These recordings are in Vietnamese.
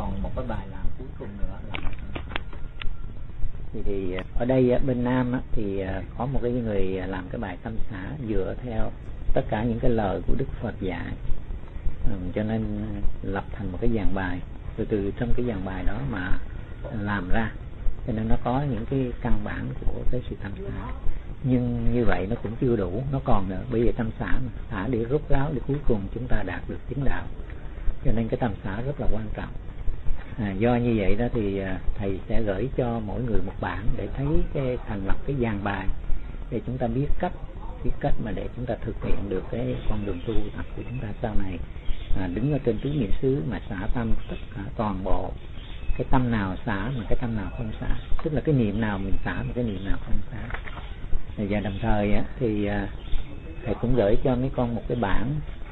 còn một cái bài làm cuối cùng nữa là thì ở đây bên Nam thì có một cái người làm cái bài tâm xả dựa theo tất cả những cái lời của Đức Phật dạy, cho nên lập thành một cái dàn bài, từ trong cái dàn bài đó mà làm ra, cho nên nó có những cái căn bản của cái sự tâm xả. Nhưng như vậy nó cũng chưa đủ, nó còn nữa. Bây giờ tâm xả xả để rốt ráo để cuối cùng chúng ta đạt được chứng đạo, cho nên cái tâm xả rất là quan trọng. Do như vậy đó thì thầy sẽ gửi cho mỗi người một bản để thấy cái thành lập cái dàn bài để chúng ta biết cách mà để chúng ta thực hiện được cái con đường tu tập của chúng ta sau này. Đứng ở trên tứ niệm xứ mà xả tâm tất cả toàn bộ, cái tâm nào xả mà cái tâm nào không xả, tức là cái niệm nào mình xả mà cái niệm nào không xả. Và đồng thời thì thầy cũng gửi cho mấy con một cái bản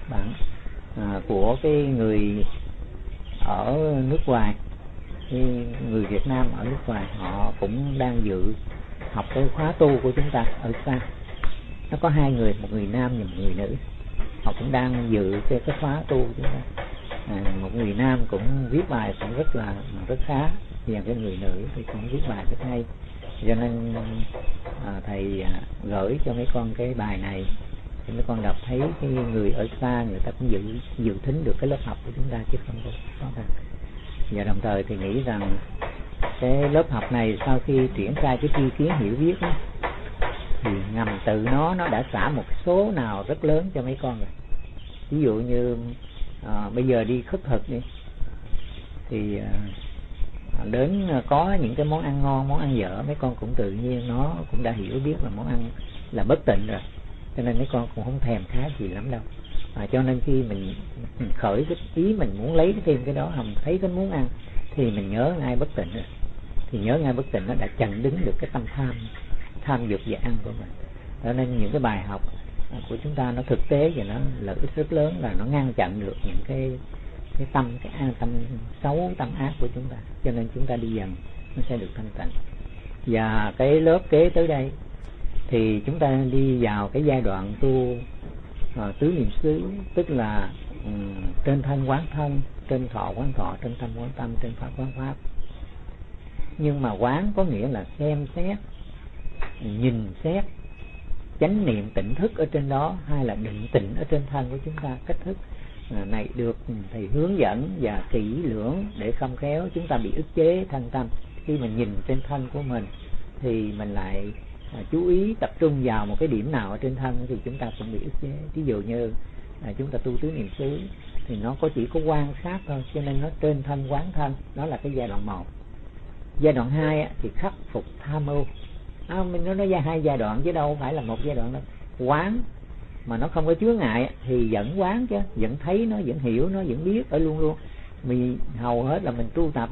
của cái người ở nước ngoài, cái người Việt Nam ở nước ngoài, họ cũng đang dự học cái khóa tu của chúng ta ở xa. Nó có hai người, một người nam và một người nữ, họ cũng đang dự cái khóa tu của chúng ta. Một người nam cũng viết bài cũng rất khá, và cái người nữ thì cũng viết bài rất hay, cho nên thầy gửi cho mấy con cái bài này thì mấy con đọc thấy cái người ở xa người ta cũng dự thính được cái lớp học của chúng ta chứ không có. Và đồng thời thì nghĩ rằng cái lớp học này sau khi triển khai cái tri kiến hiểu biết đó, thì ngầm tự nó đã xả một số nào rất lớn cho mấy con rồi. Ví dụ như bây giờ đi khất thực đi, thì đến có những cái món ăn ngon, món ăn dở, mấy con cũng tự nhiên nó cũng đã hiểu biết là món ăn là bất tịnh rồi, cho nên mấy con cũng không thèm khá gì lắm đâu. Cho nên khi mình khởi cái ý mình muốn lấy thêm cái đó, mình thấy cái muốn ăn thì mình nhớ ngay bất tịnh rồi, thì nhớ ngay bất tịnh nó đã chặn đứng được cái tâm tham dục và ăn của mình. Cho nên những cái bài học của chúng ta nó thực tế và nó lợi ích rất lớn, là nó ngăn chặn được những cái tâm xấu, tâm ác của chúng ta, cho nên chúng ta đi dần nó sẽ được thanh tịnh. Và cái lớp kế tới đây thì chúng ta đi vào cái giai đoạn tu tứ niệm xứ, tức là trên thân quán thân, trên thọ quán thọ, trên tâm quán tâm, trên pháp quán pháp. Nhưng mà quán có nghĩa là xem xét, nhìn xét, chánh niệm tỉnh thức ở trên đó, hay là định tĩnh ở trên thân của chúng ta. Cách thức này được thầy hướng dẫn và kỹ lưỡng để không khéo chúng ta bị ức chế thân tâm. Khi mình nhìn trên thân của mình thì mình lại chú ý tập trung vào một cái điểm nào ở trên thân thì chúng ta cũng bị ức chế. Ví dụ như chúng ta tu tứ niệm xứ thì nó chỉ có quan sát thôi, cho nên nó trên thân quán thân, đó là cái giai đoạn 1. Giai đoạn 2 thì khắc phục tham ưu. Mình nói ra 2 giai đoạn chứ đâu phải là một giai đoạn đâu. Quán mà nó không có chướng ngại thì vẫn quán chứ, vẫn thấy nó, vẫn hiểu nó, vẫn biết ở luôn luôn. Mình hầu hết là mình tu tập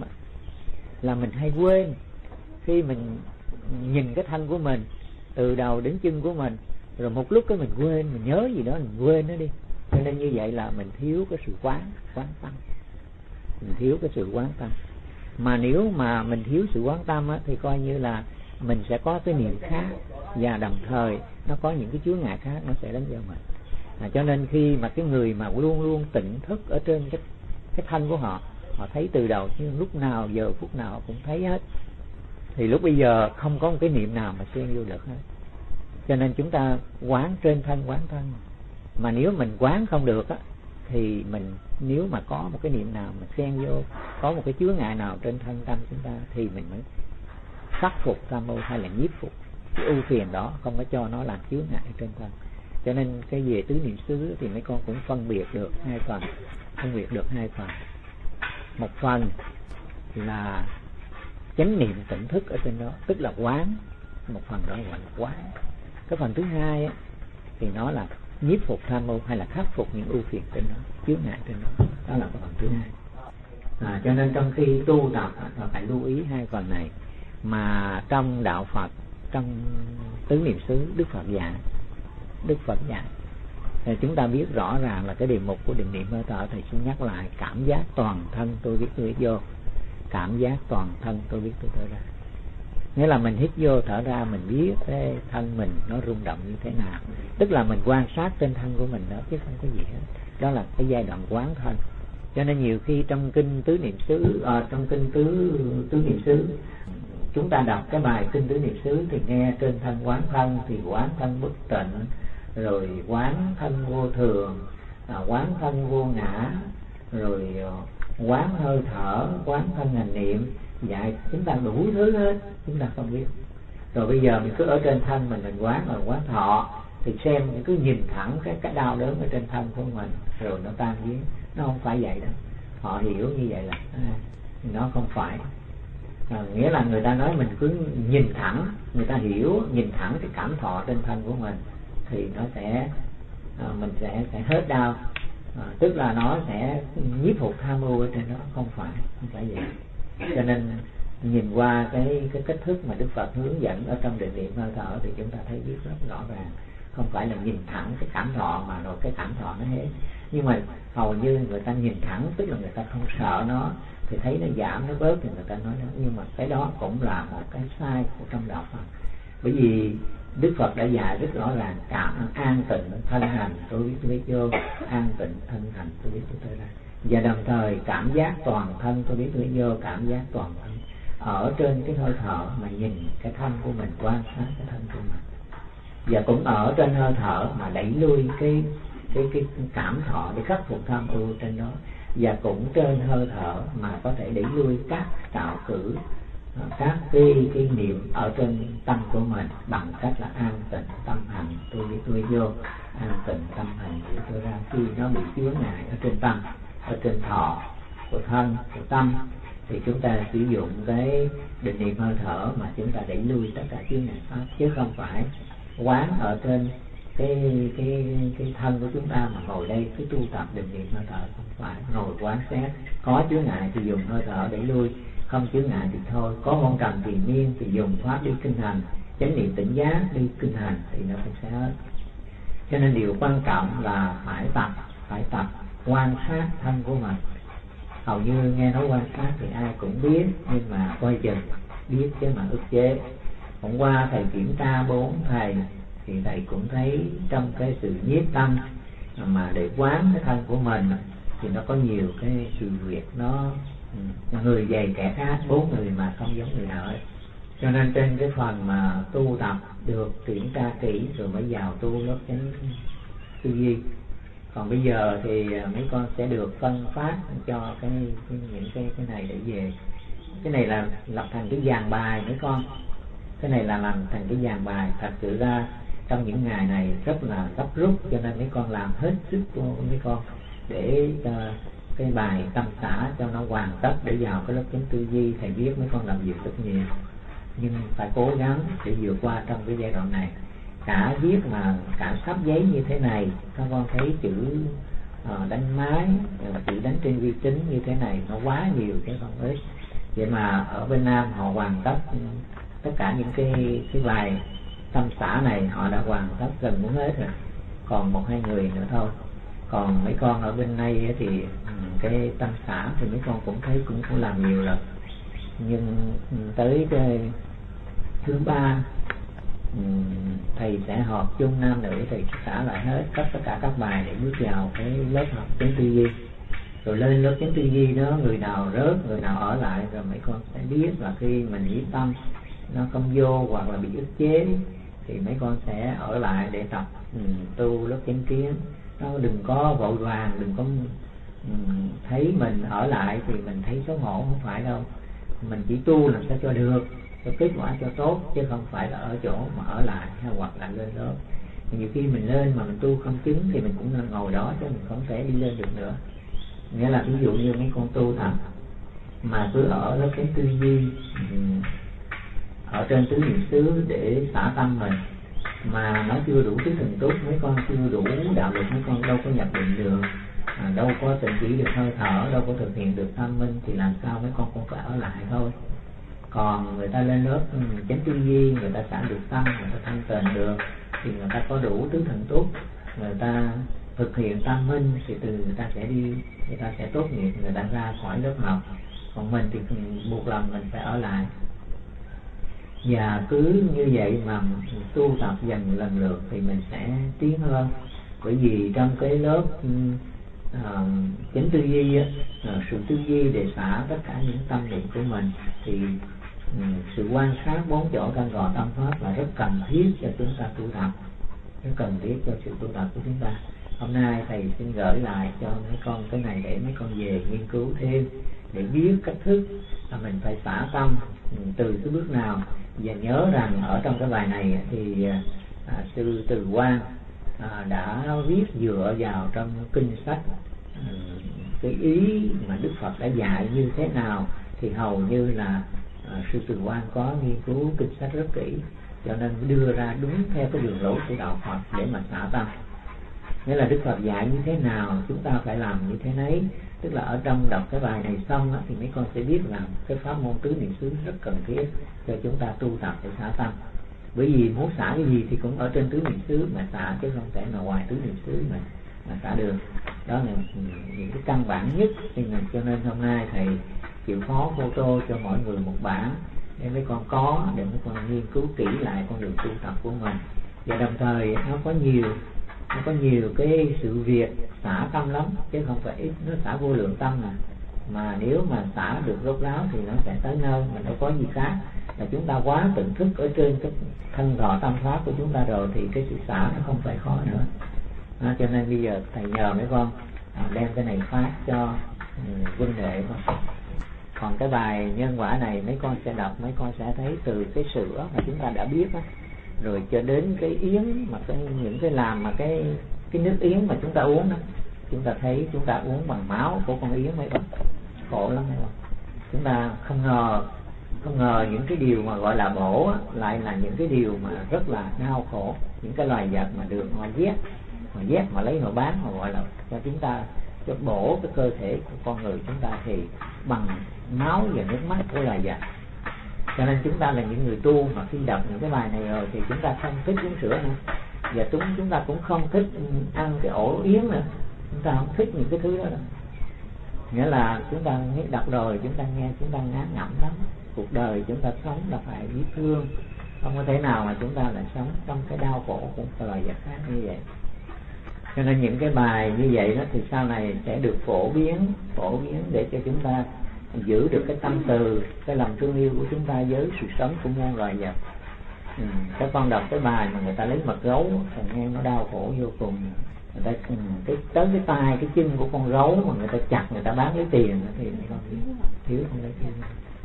là mình hay quên. Khi mình nhìn cái thân của mình từ đầu đến chân của mình, rồi một lúc cái mình quên, mình nhớ gì đó mình quên nó đi. Cho nên như vậy là mình thiếu cái sự quán tâm, mình thiếu cái sự quán tâm. Mà nếu mà mình thiếu sự quán tâm thì coi như là mình sẽ có cái niệm khác, và đồng thời nó có những cái chướng ngại khác nó sẽ đánh vào mình. Cho nên khi mà cái người mà luôn luôn tỉnh thức ở trên cái thân của họ thấy từ đầu chứ lúc nào giờ phút nào họ cũng thấy hết, thì lúc bây giờ không có một cái niệm nào mà xen vô được hết. Cho nên chúng ta quán trên thân quán thân. Mà nếu mình quán không được thì mình, nếu mà có một cái niệm nào mà xen vô, có một cái chướng ngại nào trên thân tâm chúng ta, thì mình mới khắc phục tham ưu hay là nhiếp phục cái ưu phiền đó, không có cho nó làm chướng ngại trên thân. Cho nên cái về tứ niệm xứ thì mấy con cũng phân biệt được hai phần. Một phần là chánh niệm tỉnh thức ở trên đó, tức là quán, một phần đó gọi là quán. Cái phần thứ hai thì nó là nhiếp phục tham ưu hay là khắc phục những ưu phiền trên đó, chướng ngại trên đó, đó là cái phần thứ hai. Cho nên trong khi tu tập phải lưu ý hai phần này. Mà trong đạo Phật, trong tứ niệm xứ, Đức Phật dạy chúng ta biết rõ ràng là cái đề mục của định niệm hơi thở. Thầy xin nhắc lại: cảm giác toàn thân tôi biết vô, cảm giác toàn thân tôi biết tôi thở ra. Nghĩa là mình hít vô thở ra, mình biết cái thân mình nó rung động như thế nào, tức là mình quan sát trên thân của mình đó chứ không có gì hết. Đó là cái giai đoạn quán thân. Cho nên nhiều khi trong kinh tứ niệm xứ, trong kinh tứ niệm xứ, chúng ta đọc cái bài kinh tứ niệm xứ thì nghe trên thân quán thân, thì quán thân bất tịnh, rồi quán thân vô thường, quán thân vô ngã, rồi quán hơi thở, quán thân hành niệm, dạy chúng ta đủ thứ hết, chúng ta không biết. Rồi bây giờ mình cứ ở trên thân mình quán, rồi quán thọ, thì xem cứ nhìn thẳng cái đau đớn ở trên thân của mình, rồi nó tan biến. Nó không phải vậy đâu. Họ hiểu như vậy là nó không phải. Nghĩa là người ta nói mình cứ nhìn thẳng, người ta hiểu nhìn thẳng cái cảm thọ trên thân của mình thì nó sẽ mình sẽ hết đau. Tức là nó sẽ nhiếp phục tham ưu ở trên đó. Không phải vậy. Cho nên nhìn qua cái cách thức mà Đức Phật hướng dẫn ở trong định niệm hơi thở thì chúng ta thấy biết rất rõ ràng. Không phải là nhìn thẳng cái cảm thọ mà rồi cái cảm thọ nó hết. Nhưng mà hầu như người ta nhìn thẳng, tức là người ta không sợ nó, thì thấy nó giảm, nó bớt thì người ta nói đó. Nhưng mà cái đó cũng là một cái sai của trong đạo Phật. Bởi vì Đức Phật đã dạy rất rõ ràng cảm an tịnh thân hành tôi biết vô, an tịnh thân hành tôi biết tôi ra. Và đồng thời cảm giác toàn thân tôi biết vô, cảm giác toàn thân. Ở trên cái hơi thở mà nhìn cái thân của mình, quan sát cái thân của mình. Và cũng ở trên hơi thở mà đẩy lui cái cảm thọ để khắc phục tham ưu trên đó. Và cũng trên hơi thở mà có thể đẩy lui các tạo cử, các cái niệm ở trên tâm của mình bằng cách là an tịnh tâm hành tôi biết tôi vô, an tịnh tâm hành tôi ra. Khi nó bị chướng ngại ở trên tâm, ở trên thọ của thân, của tâm, thì chúng ta sử dụng cái định niệm hơi thở mà chúng ta đẩy lui tất cả chướng ngại pháp, chứ không phải quán ở trên cái thân của chúng ta mà ngồi đây cứ tu tập định niệm hơi thở. Không phải ngồi quán xét, có chướng ngại thì dùng hơi thở đẩy lui, không chướng ngại thì thôi. Có hôn trầm triền miên thì dùng pháp đi kinh hành, chánh niệm tỉnh giác đi kinh hành thì nó cũng sẽ hết. Cho nên điều quan trọng là phải tập quan sát thân của mình. Hầu như nghe nói quan sát thì ai cũng biết, nhưng mà coi chừng biết chứ mà ức chế. Hôm qua thầy kiểm tra 4 thầy thì thầy cũng thấy trong cái sự nhiếp tâm mà để quán cái thân của mình thì nó có nhiều cái sự việc, nó người dày kẻ khác, 4 người mà không giống người nào hết. Cho nên trên cái phần mà tu tập được kiểm tra kỹ rồi mới vào tu lớp chánh tư duy. Còn bây giờ thì mấy con sẽ được phân phát cho những cái này để về. Cái này là lập thành cái dàn bài mấy con. Cái này là làm thành cái dàn bài. Thật sự ra trong những ngày này rất là gấp rút, cho nên mấy con làm hết sức của mấy con để cho cái bài tâm xã cho nó hoàn tất để vào cái lớp chánh tư duy. Thầy biết mấy con làm việc rất nhiều, nhưng phải cố gắng để vượt qua trong cái giai đoạn này. Cả viết mà cả sắp giấy như thế này, các con thấy chữ đánh máy, chữ đánh trên vi tính như thế này nó quá nhiều chứ không ít. Vậy mà ở bên Nam họ hoàn tất cả những cái bài tâm xã này họ đã hoàn tất gần muốn hết rồi, còn 1-2 người nữa thôi. Còn mấy con ở bên này thì cái tâm xã thì mấy con cũng thấy cũng làm nhiều lần, nhưng tới cái thứ 3 thầy sẽ họp chung nam nữ, thầy xả lại hết tất cả các bài để bước vào cái lớp học chánh tư duy. Rồi lên lớp chánh tư duy đó, người nào rớt, người nào ở lại, rồi mấy con sẽ biết là khi mình nhiếp tâm nó không vô hoặc là bị ức chế thì mấy con sẽ ở lại để tập tu lớp chánh kiến. Nó đừng có vội vàng, đừng có thấy mình ở lại thì mình thấy xấu hổ, không phải đâu. Mình chỉ tu làm sao cho được, cho kết quả cho tốt, chứ không phải là ở chỗ mà ở lại hay hoặc là lên lớp. Nhiều khi mình lên mà mình tu không chứng thì mình cũng nên ngồi đó chứ mình không thể đi lên được nữa. Nghĩa là ví dụ như mấy con tu tập mà cứ ở lớp cái tư duy, ở trên tứ niệm xứ để xả tâm mình, mà nó chưa đủ tứ thần túc, mấy con chưa đủ đạo lực, mấy con đâu có nhập định được, đâu có tịnh chỉ được hơi thở, đâu có thực hiện được tâm minh, thì làm sao mấy con cũng phải ở lại thôi. Còn người ta lên lớp chánh tư duy, người ta xả được tâm, người ta thanh tịnh được, thì người ta có đủ tứ thần túc, người ta thực hiện tâm minh, thì từ người ta sẽ đi, người ta sẽ tốt nghiệp, người ta ra khỏi lớp học. Còn mình thì buộc lòng mình phải ở lại. Và cứ như vậy mà tu tập dần lần lượt thì mình sẽ tiến hơn. Bởi vì trong cái lớp chánh tư duy sự tư duy để xả tất cả những tâm niệm của mình, thì sự quan sát bốn chỗ căn gò tâm pháp là rất cần thiết cho chúng ta tu tập, rất cần thiết cho sự tu tập của chúng ta. Hôm nay thầy xin gửi lại cho mấy con cái này để mấy con về nghiên cứu thêm, để biết cách thức là mình phải xả tâm từ cái bước nào. Và nhớ rằng ở trong cái bài này thì sư Từ Quang đã viết dựa vào trong kinh sách cái ý mà Đức Phật đã dạy như thế nào, thì hầu như là sư Từ Quang có nghiên cứu kinh sách rất kỹ, cho nên đưa ra đúng theo cái đường lối của đạo Phật để mà xả tâm. Nghĩa là Đức Phật dạy như thế nào chúng ta phải làm như thế nấy. Tức là ở trong đọc cái bài này xong thì mấy con sẽ biết rằng cái pháp môn tứ niệm xứ rất cần thiết cho chúng ta tu tập để xả tâm. Bởi vì muốn xả cái gì thì cũng ở trên tứ niệm xứ mà xả, chứ không thể nào ngoài tứ niệm xứ mà xả được. Đó là những cái căn bản nhất. Cho nên hôm nay thầy chịu khó photo cho mọi người một bản để mấy con có, để mấy con nghiên cứu kỹ lại con đường tu tập của mình. Và đồng thời nó có nhiều cái sự việc xả tâm lắm, chứ không phải ít. Nó xả vô lượng tâm mà nếu mà xả được rốt ráo thì nó sẽ tới nơi, mà đâu có gì khác. Là chúng ta quá tự thức ở trên cái thân thọ tâm pháp của chúng ta rồi, thì cái sự xả nó không phải khó nữa. Cho nên bây giờ thầy nhờ mấy con đem cái này phát cho huynh đệ con. Còn cái bài nhân quả này mấy con sẽ đọc, mấy con sẽ thấy từ cái sữa mà chúng ta đã biết đó, rồi cho đến cái yến mà những cái làm mà cái nước yến mà chúng ta uống đó, chúng ta thấy chúng ta uống bằng máu của con yến mấy con, khổ lắm mấy con. Chúng ta không ngờ những cái điều mà gọi là bổ lại là những cái điều mà rất là đau khổ. Những cái loài vật mà được họ giết mà lấy họ bán, họ gọi là cho chúng ta, cho bổ cái cơ thể của con người chúng ta thì bằng máu và nước mắt của loài vật. Cho nên chúng ta là những người tu mà khi đọc những cái bài này rồi thì chúng ta không thích uống sữa nữa, và chúng ta cũng không thích ăn cái ổ yến nữa, chúng ta không thích những cái thứ đó đâu. Nghĩa là chúng ta đọc rồi chúng ta nghe chúng ta ngán ngẩm lắm. Cuộc đời chúng ta sống là phải biết thương, không có thể nào mà chúng ta lại sống trong cái đau khổ của cái loài vật khác như vậy. Cho nên những cái bài như vậy đó thì sau này sẽ được phổ biến để cho chúng ta giữ được cái tâm từ, cái lòng thương yêu của chúng ta với sự sống của muôn loài vật. Các con đọc cái bài mà người ta lấy mật gấu thì nghe nó đau khổ vô cùng. Người ta tới cái tay cái chân của con gấu mà người ta chặt, người ta bán lấy tiền thì mấy con thiếu không lấy tiền.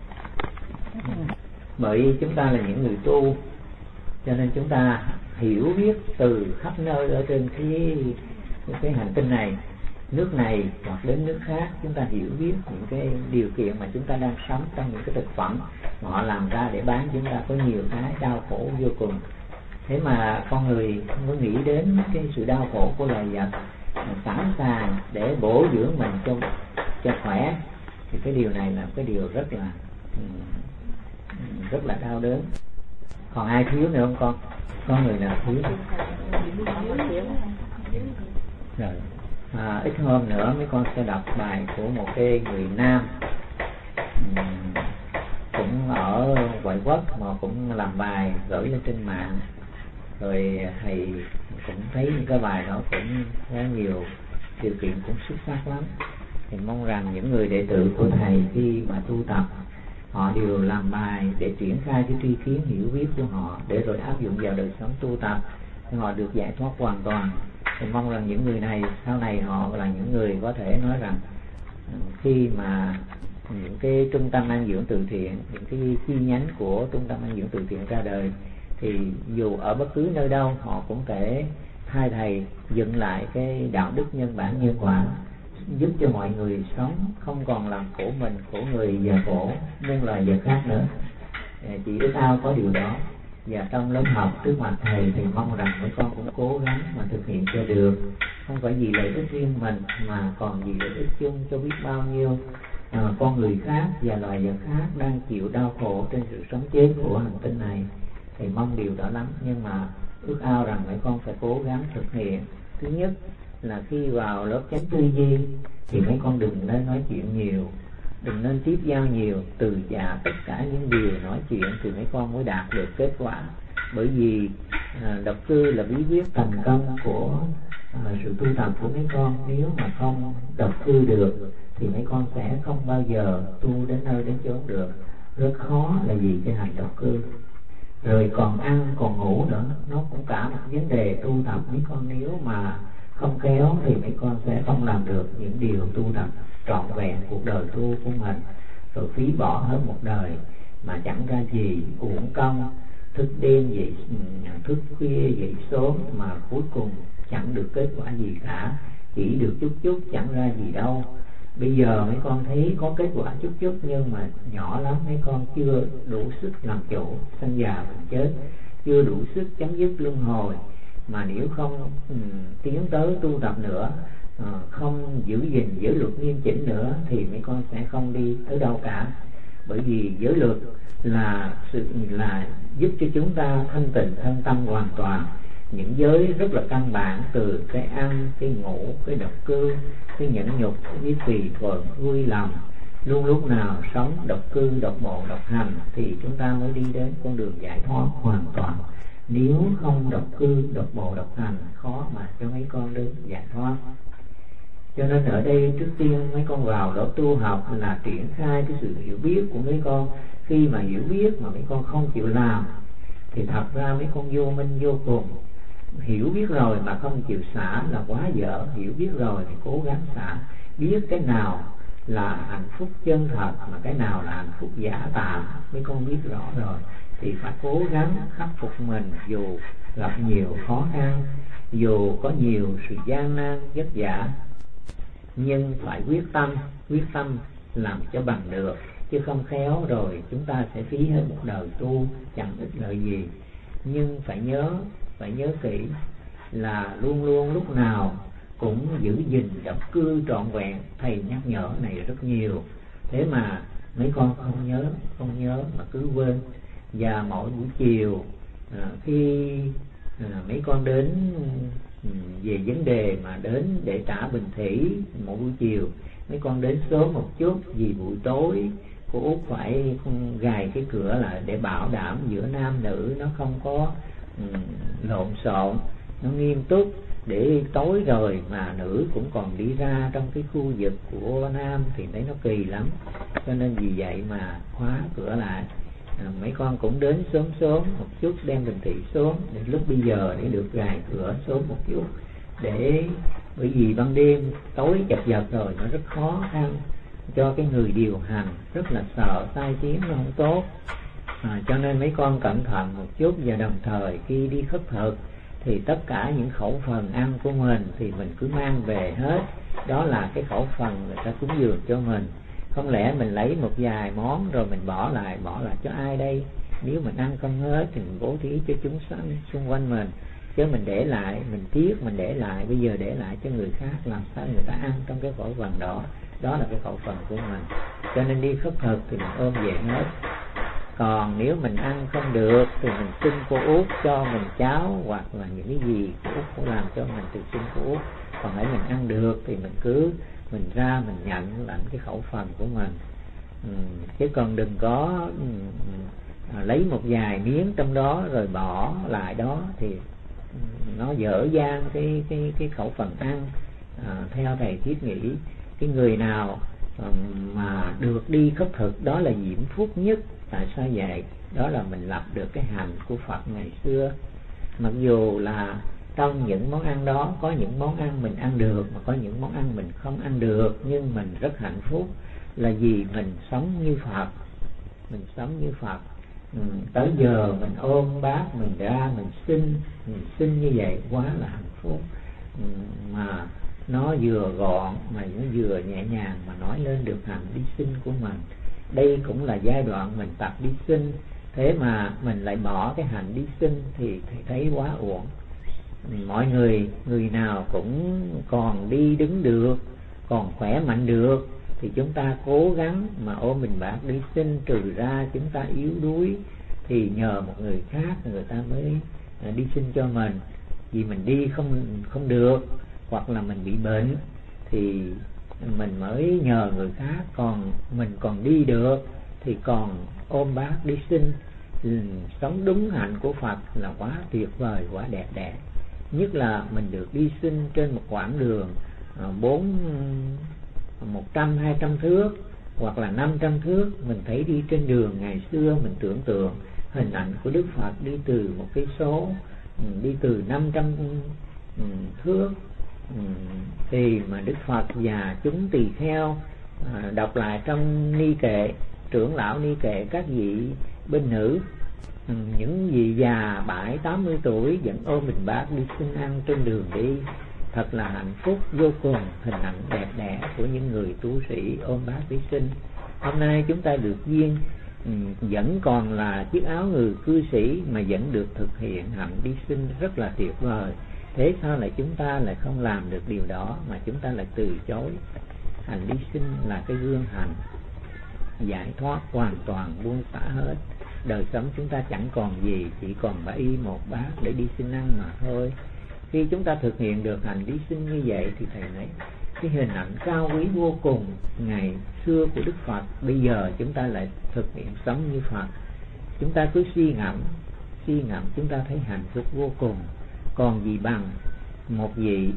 Bởi chúng ta là những người tu, cho nên chúng ta hiểu biết từ khắp nơi ở trên cái hành tinh này, nước này hoặc đến nước khác, chúng ta hiểu biết những cái điều kiện mà chúng ta đang sống trong những cái thực phẩm mà họ làm ra để bán chúng ta, có nhiều cái đau khổ vô cùng. Thế mà con người không có nghĩ đến cái sự đau khổ của loài vật, sẵn sàng để bổ dưỡng mình cho khỏe, thì cái điều này là cái điều rất là đau đớn. Còn ai thiếu nữa không con? Có người nào thiếu? Rồi ít hôm nữa mấy con sẽ đọc bài của một cái người nam cũng ở ngoại quốc mà cũng làm bài gửi lên trên mạng, rồi thầy cũng thấy những cái bài đó cũng có nhiều điều kiện cũng xuất sắc lắm. Thì mong rằng những người đệ tử của thầy khi mà tu tập, họ đều làm bài để triển khai cái tri kiến hiểu biết của họ, để rồi áp dụng vào đời sống tu tập để họ được giải thoát hoàn toàn. Thì mong rằng những người này sau này họ là những người có thể nói rằng khi mà những cái trung tâm an dưỡng từ thiện, những cái chi nhánh của trung tâm an dưỡng từ thiện ra đời, thì dù ở bất cứ nơi đâu họ cũng thể thay thầy dựng lại cái đạo đức nhân bản nhân quả, giúp cho mọi người sống không còn làm khổ mình, khổ người và khổ muôn loài vật khác nữa. Chỉ Đức Ao có điều đó, và trong lớp học trước mặt thầy thì mong rằng mấy con cũng cố gắng mà thực hiện cho được, không phải vì lợi ích riêng mình mà còn vì lợi ích chung cho biết bao nhiêu con người khác và loài vật khác đang chịu đau khổ trên sự sống chết của hành tinh này. Thì mong điều đó lắm, nhưng mà ước ao rằng mấy con phải cố gắng thực hiện. Thứ nhất là khi vào lớp chánh tư duy thì mấy con đừng nên nói chuyện nhiều, đừng nên tiếp giao nhiều, từ dạ tất cả những điều nói chuyện thì mấy con mới đạt được kết quả. Bởi vì độc cư là bí quyết thành công của sự tu tập của mấy con nếu mà không độc cư được thì mấy con sẽ không bao giờ tu đến nơi đến chốn được, rất khó là vì cái hành độc cư. Rồi còn ăn còn ngủ nữa, nó cũng cả một vấn đề tu tập. Mấy con nếu mà không khéo thì mấy con sẽ không làm được những điều tu tập trọn vẹn cuộc đời tu của mình, rồi phí bỏ hết một đời mà chẳng ra gì, uổng công, thức đêm dậy, thức khuya dậy sớm mà cuối cùng chẳng được kết quả gì cả, chỉ được chút chút chẳng ra gì đâu. Bây giờ mấy con thấy có kết quả chút chút nhưng mà nhỏ lắm, mấy con chưa đủ sức làm chủ sanh già bệnh chết, chưa đủ sức chấm dứt luân hồi. Mà nếu không tiến tới tu tập nữa, không giữ gìn giới luật nghiêm chỉnh nữa thì mấy con sẽ không đi tới đâu cả. Bởi vì giới luật là giúp cho chúng ta thanh tịnh thân tâm hoàn toàn. Những giới rất là căn bản, từ cái ăn, cái ngủ, cái độc cư, cái nhẫn nhục, cái biết tùy thuận, vui lòng, luôn lúc nào sống độc cư, độc bộ, độc hành thì chúng ta mới đi đến con đường giải thoát hoàn toàn. Nếu không độc cư, độc bộ, độc hành, khó mà cho mấy con đến giải thoát. Cho nên ở đây trước tiên mấy con vào đó tu học là triển khai cái sự hiểu biết của mấy con. Khi mà hiểu biết mà mấy con không chịu làm thì thật ra mấy con vô minh vô cùng. Hiểu biết rồi mà không chịu xả là quá dở. Hiểu biết rồi thì cố gắng xả. Biết cái nào là hạnh phúc chân thật mà cái nào là hạnh phúc giả tạm, mấy con biết rõ rồi thì phải cố gắng khắc phục mình. Dù gặp nhiều khó khăn, dù có nhiều sự gian nan vất vả, nhưng phải quyết tâm làm cho bằng được, chứ không khéo rồi chúng ta sẽ phí hết một đời tu chẳng ích lợi gì. Nhưng phải nhớ kỹ là luôn luôn lúc nào cũng giữ gìn độc cư trọn vẹn. Thầy nhắc nhở này rất nhiều, thế mà mấy con không nhớ mà cứ quên. Và mỗi buổi chiều khi mấy con đến về vấn đề mà đến để trả bình thủy, mỗi buổi chiều mấy con đến sớm một chút, vì buổi tối cô Út phải gài cái cửa lại để bảo đảm giữa nam nữ nó không có lộn xộn, nó nghiêm túc, để tối rồi mà nữ cũng còn đi ra trong cái khu vực của nam thì thấy nó kỳ lắm. Cho nên vì vậy mà khóa cửa lại. Mấy con cũng đến sớm một chút, đem bình thủy xuống để lúc bây giờ để được gài cửa sớm một chút, để bởi vì ban đêm tối chập chập rồi nó rất khó khăn cho cái người điều hành, rất là sợ tai tiếng nó không tốt. Cho nên mấy con cẩn thận một chút. Và đồng thời khi đi khất thực thì tất cả những khẩu phần ăn của mình thì mình cứ mang về hết. Đó là cái khẩu phần người ta cúng dường cho mình. Không lẽ mình lấy một vài món rồi mình bỏ lại cho ai đây? Nếu mình ăn không hết thì mình bố thí cho chúng sanh xung quanh mình, chứ mình để lại, mình tiếc mình để lại, bây giờ để lại cho người khác, làm sao người ta ăn trong cái khẩu phần đó. Đó là cái khẩu phần của mình. Cho nên đi khất thực thì mình ôm về hết. Còn nếu mình ăn không được thì mình xin cô Út cho mình cháo, hoặc là những cái gì cô Út cũng làm cho mình thì xin cô Út. Còn hãy mình ăn được thì mình ra mình nhận lãnh cái khẩu phần của mình. Chứ còn đừng có lấy một vài miếng trong đó rồi bỏ lại đó thì nó dở dang cái khẩu phần ăn. Theo thầy thiết nghĩ cái người nào mà được đi khất thực đó là diễm phúc nhất. Tại sao vậy? Đó là mình lập được cái hành của Phật ngày xưa. Mặc dù là trong những món ăn đó có những món ăn mình ăn được, mà có những món ăn mình không ăn được, nhưng mình rất hạnh phúc là vì mình sống như Phật. Mình sống như Phật. Tới giờ mình ôm bát mình ra mình xin như vậy quá là hạnh phúc. Mà nó vừa gọn mà nó vừa nhẹ nhàng mà nói lên được hành đi sinh của mình. Đây cũng là giai đoạn mình tập đi sinh, thế mà mình lại bỏ cái hành đi sinh thì thấy quá uổng. Mọi người nào cũng còn đi đứng được, còn khỏe mạnh được thì chúng ta cố gắng mà ôm mình bạc đi sinh. Trừ ra chúng ta yếu đuối thì nhờ một người khác, người ta mới đi sinh cho mình. Vì mình đi không được, hoặc là mình bị bệnh thì mình mới nhờ người khác. Còn mình còn đi được thì còn ôm bát đi sinh. Sống đúng hạnh của Phật là quá tuyệt vời, quá đẹp đẽ. Nhất là mình được đi sinh trên một quãng đường 100-200 thước hoặc là 500 thước. Mình thấy đi trên đường ngày xưa, mình tưởng tượng hình ảnh của Đức Phật đi từ một cây số, đi từ 500 thước, thì mà Đức Phật và chúng tỳ kheo đọc lại trong ni kệ, trưởng lão ni kệ, các vị bên nữ, những vị già 70-80 tuổi vẫn ôm bình bát đi xin ăn trên đường đi, thật là hạnh phúc vô cùng. Hình ảnh đẹp đẽ của những người tu sĩ ôm bát đi sinh. Hôm nay chúng ta được duyên vẫn còn là chiếc áo người cư sĩ mà vẫn được thực hiện hạnh đi sinh, rất là tuyệt vời. Thế sao lại chúng ta lại không làm được điều đó mà chúng ta lại từ chối? Hạnh đi sinh là cái gương hạnh giải thoát hoàn toàn, buông xả hết. Đời sống chúng ta chẳng còn gì, chỉ còn một bát để đi xin ăn mà thôi. Khi chúng ta thực hiện được hành đi sinh như vậy thì thầy nói cái hình ảnh cao quý vô cùng ngày xưa của Đức Phật, bây giờ chúng ta lại thực hiện sống như Phật. Chúng ta cứ suy ngẫm chúng ta thấy hạnh phúc vô cùng. Còn gì bằng một vị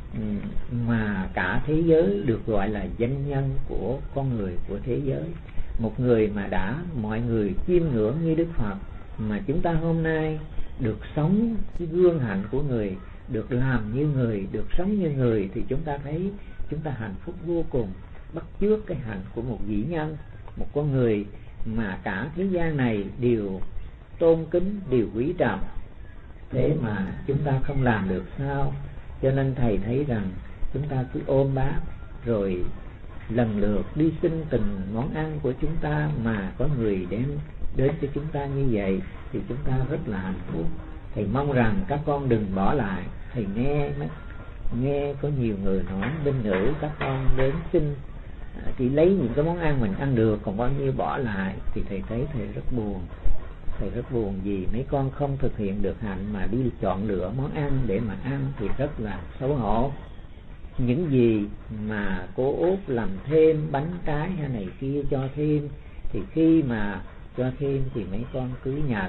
mà cả thế giới được gọi là danh nhân của con người, của thế giới, một người mà đã mọi người chiêm ngưỡng như Đức Phật, mà chúng ta hôm nay được sống cái gương hạnh của người, được làm như người, được sống như người, thì chúng ta thấy chúng ta hạnh phúc vô cùng. Bắt chước cái hạnh của một vĩ nhân, một con người mà cả thế gian này đều tôn kính, đều quý trọng, thế mà chúng ta không làm được sao? Cho nên thầy thấy rằng chúng ta cứ ôm bát rồi lần lượt đi xin từng món ăn của chúng ta, mà có người đem đến cho chúng ta như vậy thì chúng ta rất là hạnh phúc. Thầy mong rằng các con đừng bỏ lại. Thầy nghe có nhiều người nói bên nữ các con đến xin chỉ lấy những cái món ăn mình ăn được, còn bao nhiêu bỏ lại, thì thầy thấy thầy rất buồn. Thầy rất buồn vì mấy con không thực hiện được hạnh mà đi chọn lựa món ăn để mà ăn thì rất là xấu hổ. Những gì mà cô Út làm thêm bánh trái hay này kia cho thêm, thì khi mà cho thêm thì mấy con cứ nhận.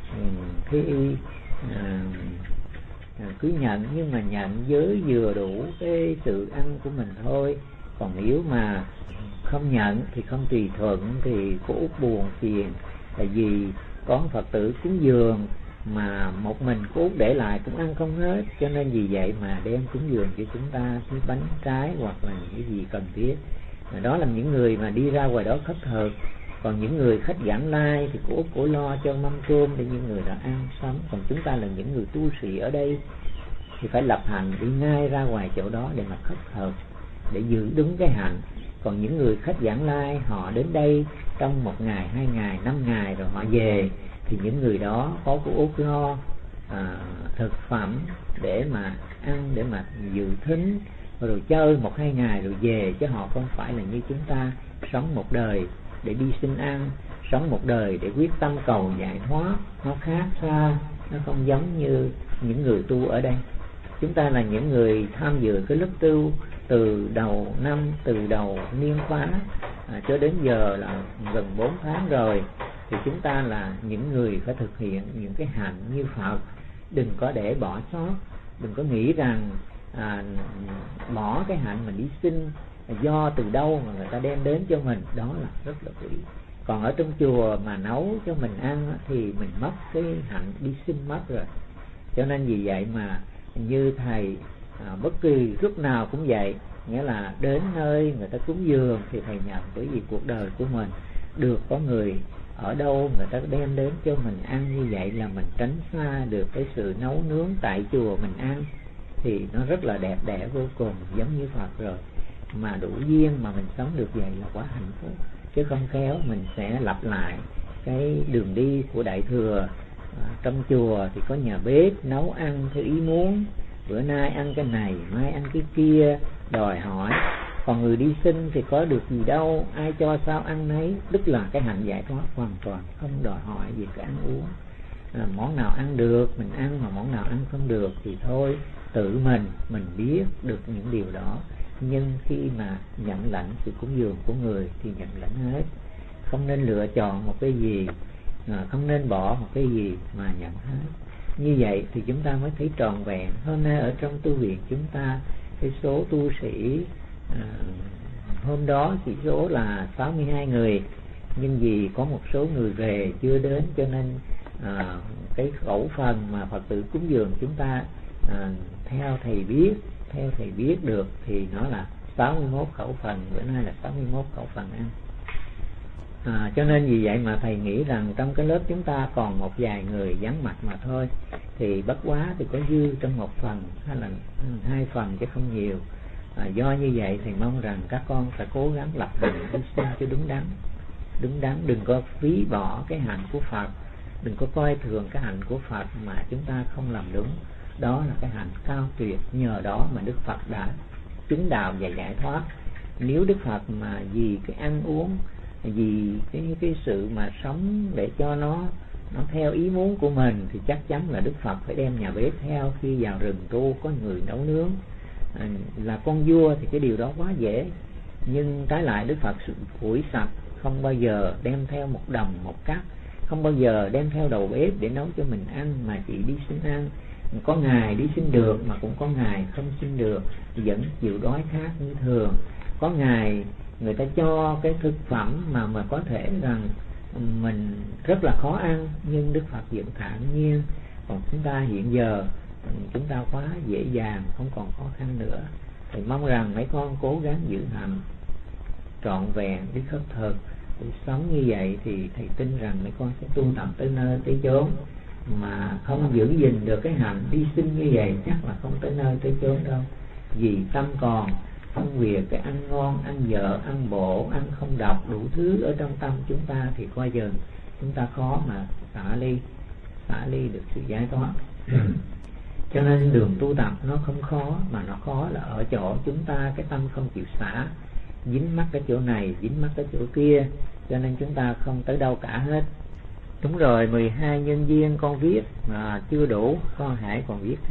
Cứ nhận, nhưng mà nhận với vừa đủ cái sự ăn của mình thôi. Còn nếu mà không nhận thì không tùy thuận thì cô Út buồn phiền. Tại vì có Phật tử cúng dường mà một mình cô Út để lại cũng ăn không hết, cho nên vì vậy mà đem cúng dường cho chúng ta cái bánh trái hoặc là những cái gì cần thiết. Đó là những người mà đi ra ngoài đó khất thực. Còn những người khách vãng lai thì cô Út cổ lo cho mâm cơm để những người đã ăn sống. Còn chúng ta là những người tu sĩ ở đây thì phải lập hành đi ngay ra ngoài chỗ đó để mà khất thực, để giữ đúng cái hạnh. Còn những người khách vãng lai họ đến đây trong 1 ngày, 2 ngày, 5 ngày rồi họ về, thì những người đó có cô Út lo thực phẩm để mà ăn, để mà dự thính, rồi chơi 1-2 ngày rồi về, chứ họ không phải là như chúng ta sống một đời để đi xin ăn, sống một đời để quyết tâm cầu giải thoát. Nó khác xa, nó không giống như những người tu ở đây. Chúng ta là những người tham dự cái lớp tu từ đầu năm, từ đầu niên khóa cho đến giờ là gần 4 tháng rồi, thì chúng ta là những người phải thực hiện những cái hạnh như Phật. Đừng có để bỏ sót, đừng có nghĩ rằng bỏ cái hạnh mình đi xin do từ đâu mà người ta đem đến cho mình, đó là rất là quý. Còn ở trong chùa mà nấu cho mình ăn thì mình mất cái hạnh đi xin mất rồi. Cho nên vì vậy mà như thầy bất kỳ lúc nào cũng vậy, nghĩa là đến nơi người ta cúng dường thì thầy nhận, bởi vì cuộc đời của mình được có người ở đâu người ta đem đến cho mình ăn như vậy là mình tránh xa được cái sự nấu nướng tại chùa mình ăn, thì nó rất là đẹp đẽ vô cùng, giống như Phật rồi. Mà đủ duyên mà mình sống được vậy là quá hạnh phúc, chứ không khéo mình sẽ lặp lại cái đường đi của Đại Thừa. Trong chùa thì có nhà bếp nấu ăn theo ý muốn, bữa nay ăn cái này, mai ăn cái kia, đòi hỏi. Còn người đi xin thì có được gì đâu, ai cho sao ăn nấy, tức là cái hạnh giải thoát hoàn toàn, không đòi hỏi gì cái ăn uống. Món nào ăn được mình ăn, mà món nào ăn không được thì thôi, tự mình biết được những điều đó. Nhưng khi mà nhận lãnh sự cúng dường của người thì nhận lãnh hết, không nên lựa chọn một cái gì, không nên bỏ một cái gì mà nhận hết. Như vậy thì chúng ta mới thấy tròn vẹn. Hôm nay ở trong tu viện chúng ta, cái số tu sĩ hôm đó chỉ số là 62 người, nhưng vì có một số người về chưa đến, cho nên cái khẩu phần mà Phật tử cúng dường chúng ta theo thầy biết được thì nó là 61 khẩu phần, bữa nay là 61 khẩu phần ăn. Cho nên vì vậy mà thầy nghĩ rằng trong cái lớp chúng ta còn một vài người vắng mặt mà thôi, thì bất quá thì có dư trong một phần hay là 2 phần chứ không nhiều. Do như vậy thì mong rằng các con phải cố gắng lập hành hy sinh cho đúng đắn, đừng có phí bỏ cái hạnh của Phật, đừng có coi thường cái hạnh của Phật mà chúng ta không làm đúng. Đó là cái hạnh cao tuyệt, nhờ đó mà Đức Phật đã chứng đạo và giải thoát. Nếu Đức Phật mà vì cái ăn uống, vì cái sự mà sống để cho nó theo ý muốn của mình, thì chắc chắn là Đức Phật phải đem nhà bếp theo. Khi vào rừng tu có người nấu nướng, là con vua thì cái điều đó quá dễ. Nhưng trái lại Đức Phật phủi sạch, không bao giờ đem theo một đồng một cắt, không bao giờ đem theo đầu bếp để nấu cho mình ăn, mà chỉ đi xin ăn. Có ngày đi xin được mà cũng có ngày không xin được, vẫn chịu đói khát như thường. Có ngày người ta cho cái thực phẩm mà có thể rằng mình rất là khó ăn, nhưng Đức Phật vẫn thản nhiên. Còn chúng ta hiện giờ chúng ta quá dễ dàng, không còn khó khăn nữa. Thì mong rằng mấy con cố gắng giữ hạnh trọn vẹn với khất thực, để sống như vậy thì thầy tin rằng mấy con sẽ tu tập tới nơi tới chốn. Mà không giữ gìn được cái hạnh đi sinh như vậy chắc là không tới nơi tới chốn đâu. Vì tâm còn phân biệt cái ăn ngon, ăn dở, ăn bổ, ăn không độc, đủ thứ ở trong tâm chúng ta, thì coi dần chúng ta khó mà xả ly được sự giải thoát. Cho nên đường tu tập nó không khó, mà nó khó là ở chỗ chúng ta cái tâm không chịu xả, dính mắc cái chỗ này, dính mắc cái chỗ kia, cho nên chúng ta không tới đâu cả hết. Đúng rồi, 12 nhân duyên con viết mà chưa đủ, con hãy còn viết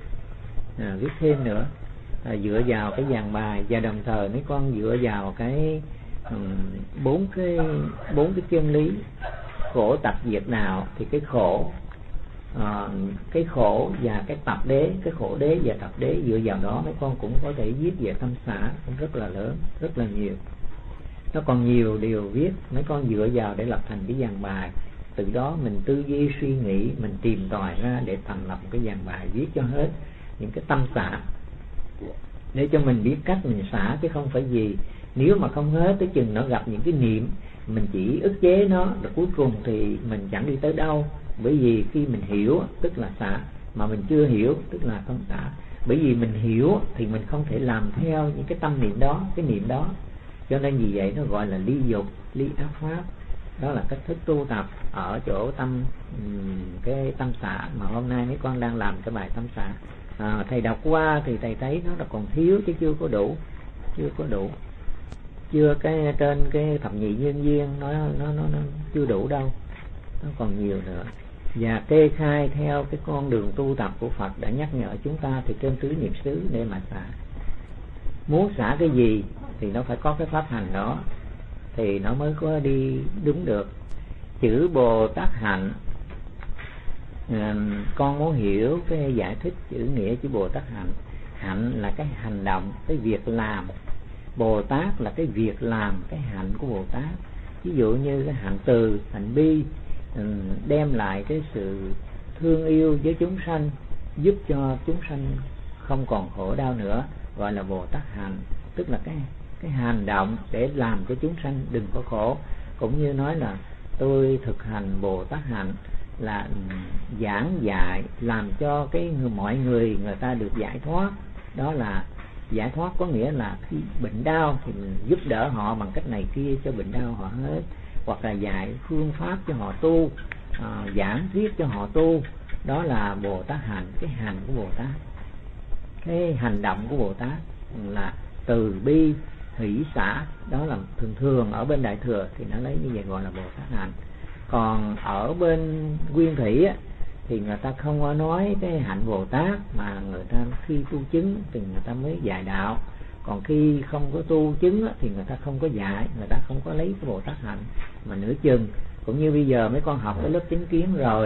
thêm nữa. Dựa vào cái dàn bài, và đồng thời mấy con dựa vào cái bốn cái chân lý khổ tập diệt đạo, thì cái khổ và cái tập đế, cái khổ đế và tập đế, dựa vào đó mấy con cũng có thể viết về tâm xả cũng rất là lớn, rất là nhiều. Nó còn nhiều điều viết, mấy con dựa vào để lập thành cái dàn bài. Từ đó mình tư duy suy nghĩ, mình tìm tòi ra để thành lập một cái dàn bài viết cho hết những cái tâm xả, để cho mình biết cách mình xả, chứ không phải gì nếu mà không hết tới chừng nó gặp những cái niệm mình chỉ ức chế nó, rồi cuối cùng thì mình chẳng đi tới đâu. Bởi vì khi mình hiểu tức là xả, mà mình chưa hiểu tức là không xả. Bởi vì mình hiểu thì mình không thể làm theo những cái tâm niệm đó, cái niệm đó. Cho nên vì vậy nó gọi là ly dục, ly ác pháp. Đó là cách thức tu tập ở chỗ cái tâm xả mà hôm nay mấy con đang làm cái bài tâm xả. Thầy đọc qua thì thầy thấy nó là còn thiếu chứ chưa có đủ. Chưa cái trên cái thập nhị nhân duyên nó chưa đủ đâu, nó còn nhiều nữa. Và kê khai theo cái con đường tu tập của Phật đã nhắc nhở chúng ta thì trên tứ niệm xứ để mà xả. Muốn xả cái gì thì nó phải có cái pháp hành đó thì nó mới có đi đúng được. Chữ Bồ Tát hạnh, con muốn hiểu cái giải thích chữ nghĩa chữ Bồ Tát hạnh. Hạnh là cái hành động, cái việc làm. Bồ Tát là cái việc làm, cái hạnh của Bồ Tát. Ví dụ như cái hạnh từ, hạnh bi, đem lại cái sự thương yêu với chúng sanh, giúp cho chúng sanh không còn khổ đau nữa, gọi là Bồ Tát hạnh. Tức là cái hành động để làm cho chúng sanh đừng có khổ. Cũng như nói là tôi thực hành Bồ Tát hạnh là giảng dạy làm cho mọi người ta được giải thoát. Đó là giải thoát, có nghĩa là khi bệnh đau thì mình giúp đỡ họ bằng cách này kia cho bệnh đau họ hết, hoặc là dạy phương pháp cho họ tu, giảng thuyết cho họ tu. Đó là Bồ Tát hành, cái hành của Bồ Tát. Cái hành động của Bồ Tát là từ bi hỷ xả. Đó là thường ở bên Đại Thừa thì nó lấy như vậy gọi là Bồ Tát hành. Còn ở bên Nguyên Thủy thì người ta không có nói cái hạnh Bồ Tát, mà người ta khi tu chứng thì người ta mới dạy đạo. Còn khi không có tu chứng thì người ta không có dạy, người ta không có lấy cái Bồ Tát hạnh mà nửa chừng. Cũng như bây giờ mấy con học cái lớp chánh kiến rồi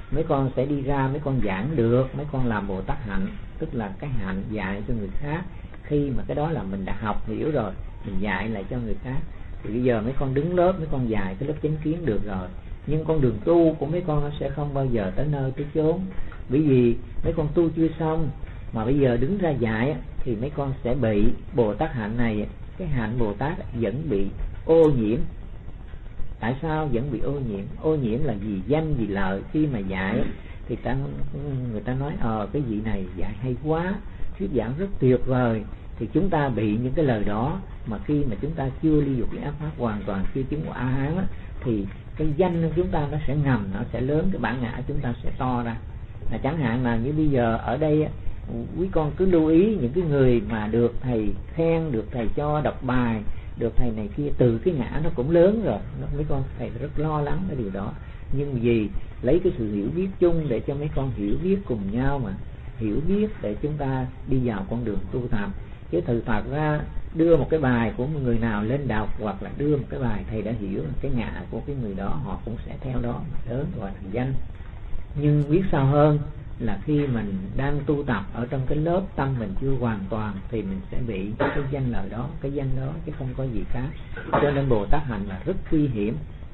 mấy con sẽ đi ra, mấy con giảng được, mấy con làm Bồ Tát hạnh, tức là cái hạnh dạy cho người khác. Khi mà cái đó là mình đã học hiểu rồi, mình dạy lại cho người khác, thì bây giờ mấy con đứng lớp, mấy con dạy cái lớp chánh kiến được rồi. Nhưng con đường tu của mấy con nó sẽ không bao giờ tới nơi tới chốn, bởi vì mấy con tu chưa xong, mà bây giờ đứng ra dạy thì mấy con sẽ bị Bồ Tát hạnh này, cái hạnh Bồ Tát vẫn bị ô nhiễm. Tại sao vẫn bị ô nhiễm? Ô nhiễm là vì danh vì lợi. Khi mà dạy thì người ta nói cái vị này dạy hay quá, thuyết giảng rất tuyệt vời, thì chúng ta bị những cái lời đó. Mà khi mà chúng ta chưa ly dục ác pháp hoàn toàn, chưa chứng quả A Hán thì cái danh của chúng ta nó sẽ ngầm, nó sẽ lớn, cái bản ngã chúng ta sẽ to ra. Chẳng hạn là như bây giờ ở đây quý con cứ lưu ý những cái người mà được thầy khen, được thầy cho đọc bài, được thầy này kia, từ cái ngã nó cũng lớn rồi. Mấy con thầy rất lo lắng cái điều đó, nhưng vì lấy cái sự hiểu biết chung để cho mấy con hiểu biết cùng nhau, mà hiểu biết để chúng ta đi vào con đường tu tập. Chứ từ thật ra đưa một cái bài của một người nào lên đọc, hoặc là đưa một cái bài thầy đã hiểu cái ngã của cái người đó, họ cũng sẽ theo đó mà lớn gọi thành danh. Nhưng biết sao hơn là khi mình đang tu tập ở trong cái lớp tâm mình chưa hoàn toàn thì mình sẽ bị cái danh lợi đó, cái danh đó, chứ không có gì khác. Cho nên Bồ Tát hạnh là rất nguy hiểm.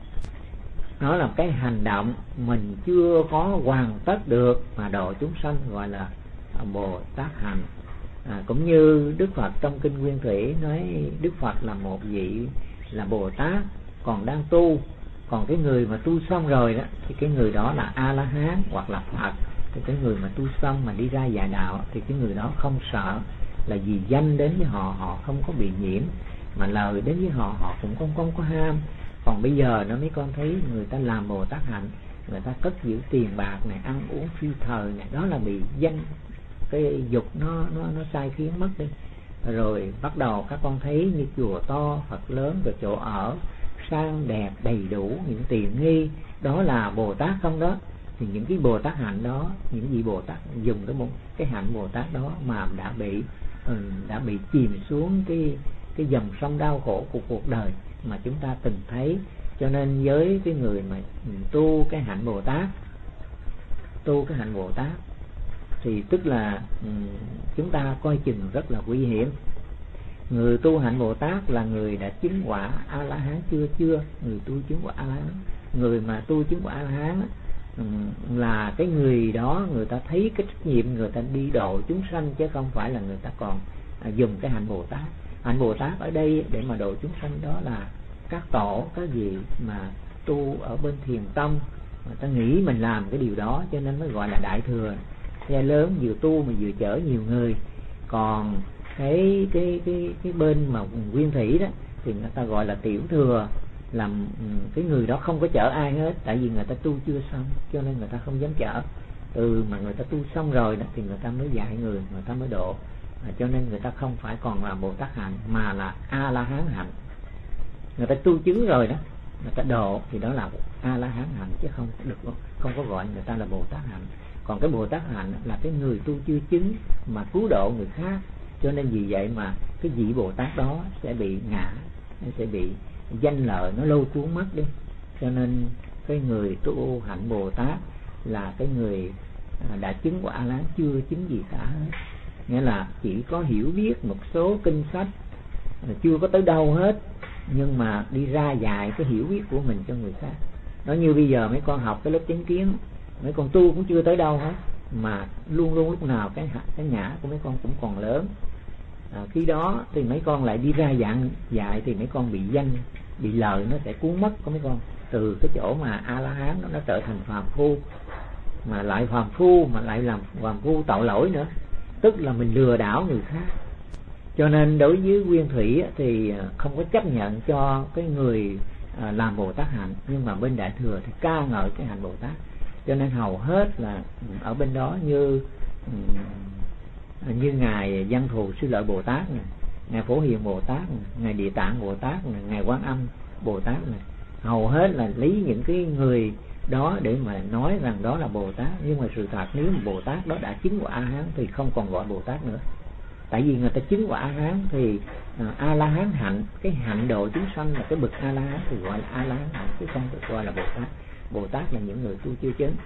Nó là cái hành động mình chưa có hoàn tất được mà độ chúng sanh, gọi là Bồ Tát hạnh. Cũng như Đức Phật trong kinh Nguyên Thủy nói Đức Phật là một vị là Bồ Tát còn đang tu, còn cái người mà tu xong rồi đó thì cái người đó là A La Hán hoặc là Phật. Thì cái người mà tu xong mà đi ra dạy đạo thì cái người đó không sợ, là vì danh đến với họ, họ không có bị nhiễm, mà lời đến với họ, họ cũng không có ham. Còn bây giờ nó mấy con thấy người ta làm Bồ Tát hạnh, người ta cất giữ tiền bạc này, ăn uống phi thời này, đó là bị danh, cái dục nó sai khiến mất đi. Rồi bắt đầu các con thấy như chùa to, Phật lớn, rồi chỗ ở sang đẹp đầy đủ, những tiện nghi, đó là Bồ Tát không đó. Thì những cái Bồ Tát hạnh đó, những vị Bồ Tát dùng cái hạnh Bồ Tát đó mà đã bị chìm xuống cái dòng sông đau khổ của cuộc đời mà chúng ta từng thấy. Cho nên với cái người mà tu cái hạnh Bồ Tát thì tức là chúng ta coi chừng rất là nguy hiểm. Người tu hạnh Bồ Tát là người đã chứng quả A La Hán chưa? Người tu chứng quả A La Hán, người mà tu chứng quả A La Hán là cái người đó, người ta thấy cái trách nhiệm người ta đi độ chúng sanh, chứ không phải là người ta còn dùng cái hạnh Bồ Tát. Hạnh Bồ Tát ở đây để mà độ chúng sanh đó là các tổ, các vị mà tu ở bên Thiền Tông, người ta nghĩ mình làm cái điều đó cho nên mới gọi là đại thừa, xe lớn vừa tu mà vừa chở nhiều người. Còn cái bên mà Nguyên Thủy đó thì người ta gọi là tiểu thừa, làm cái người đó không có chở ai hết, tại vì người ta tu chưa xong cho nên người ta không dám chở. Mà người ta tu xong rồi đó thì người ta mới dạy người ta mới độ. Cho nên người ta không phải còn là Bồ Tát hạnh mà là A La Hán hạnh. Người ta tu chứng rồi đó, người ta độ thì đó là A La Hán hạnh, chứ không có gọi người ta là Bồ Tát hạnh. Còn cái Bồ Tát hạnh là cái người tu chưa chứng mà cứu độ người khác. Cho nên vì vậy mà cái vị Bồ Tát đó sẽ bị ngã, sẽ bị danh lợi nó lôi cuốn mất đi. Cho nên cái người tu hạnh Bồ Tát là cái người đã chứng quả A La Hán, chưa chứng gì cả hết. Nghĩa là chỉ có hiểu biết một số kinh sách, chưa có tới đâu hết, nhưng mà đi ra dạy cái hiểu biết của mình cho người khác. Nó như bây giờ mấy con học cái lớp chánh kiến, mấy con tu cũng chưa tới đâu hết, mà luôn lúc nào cái ngã của mấy con cũng còn lớn. Khi đó thì mấy con lại đi ra dạy thì mấy con bị danh, bị lời nó sẽ cuốn mất của mấy con. Từ cái chỗ mà A La Hán nó trở thành phàm phu, mà lại phàm phu mà lại làm phàm phu tội lỗi nữa, tức là mình lừa đảo người khác. Cho nên đối với Nguyên Thủy thì không có chấp nhận cho cái người làm Bồ Tát hạnh, nhưng mà bên Đại Thừa thì ca ngợi cái hạnh Bồ Tát. Cho nên hầu hết là ở bên đó như ngài Văn Thù Sư Lợi Bồ Tát này, ngài Phổ Hiền Bồ Tát này, ngài Địa Tạng Bồ Tát này, ngài Quán Âm Bồ Tát này, hầu hết là lấy những cái người đó để mà nói rằng đó là Bồ Tát. Nhưng mà sự thật nếu mà Bồ Tát đó đã chứng quả A Hán thì không còn gọi Bồ Tát nữa. Tại vì người ta chứng quả A Hán thì A La Hán hạnh, cái hạnh độ chúng sanh là cái bậc A La Hán thì gọi là A La Hán hạnh, chứ không được gọi là Bồ Tát. Bồ Tát là những người tu chưa chứng.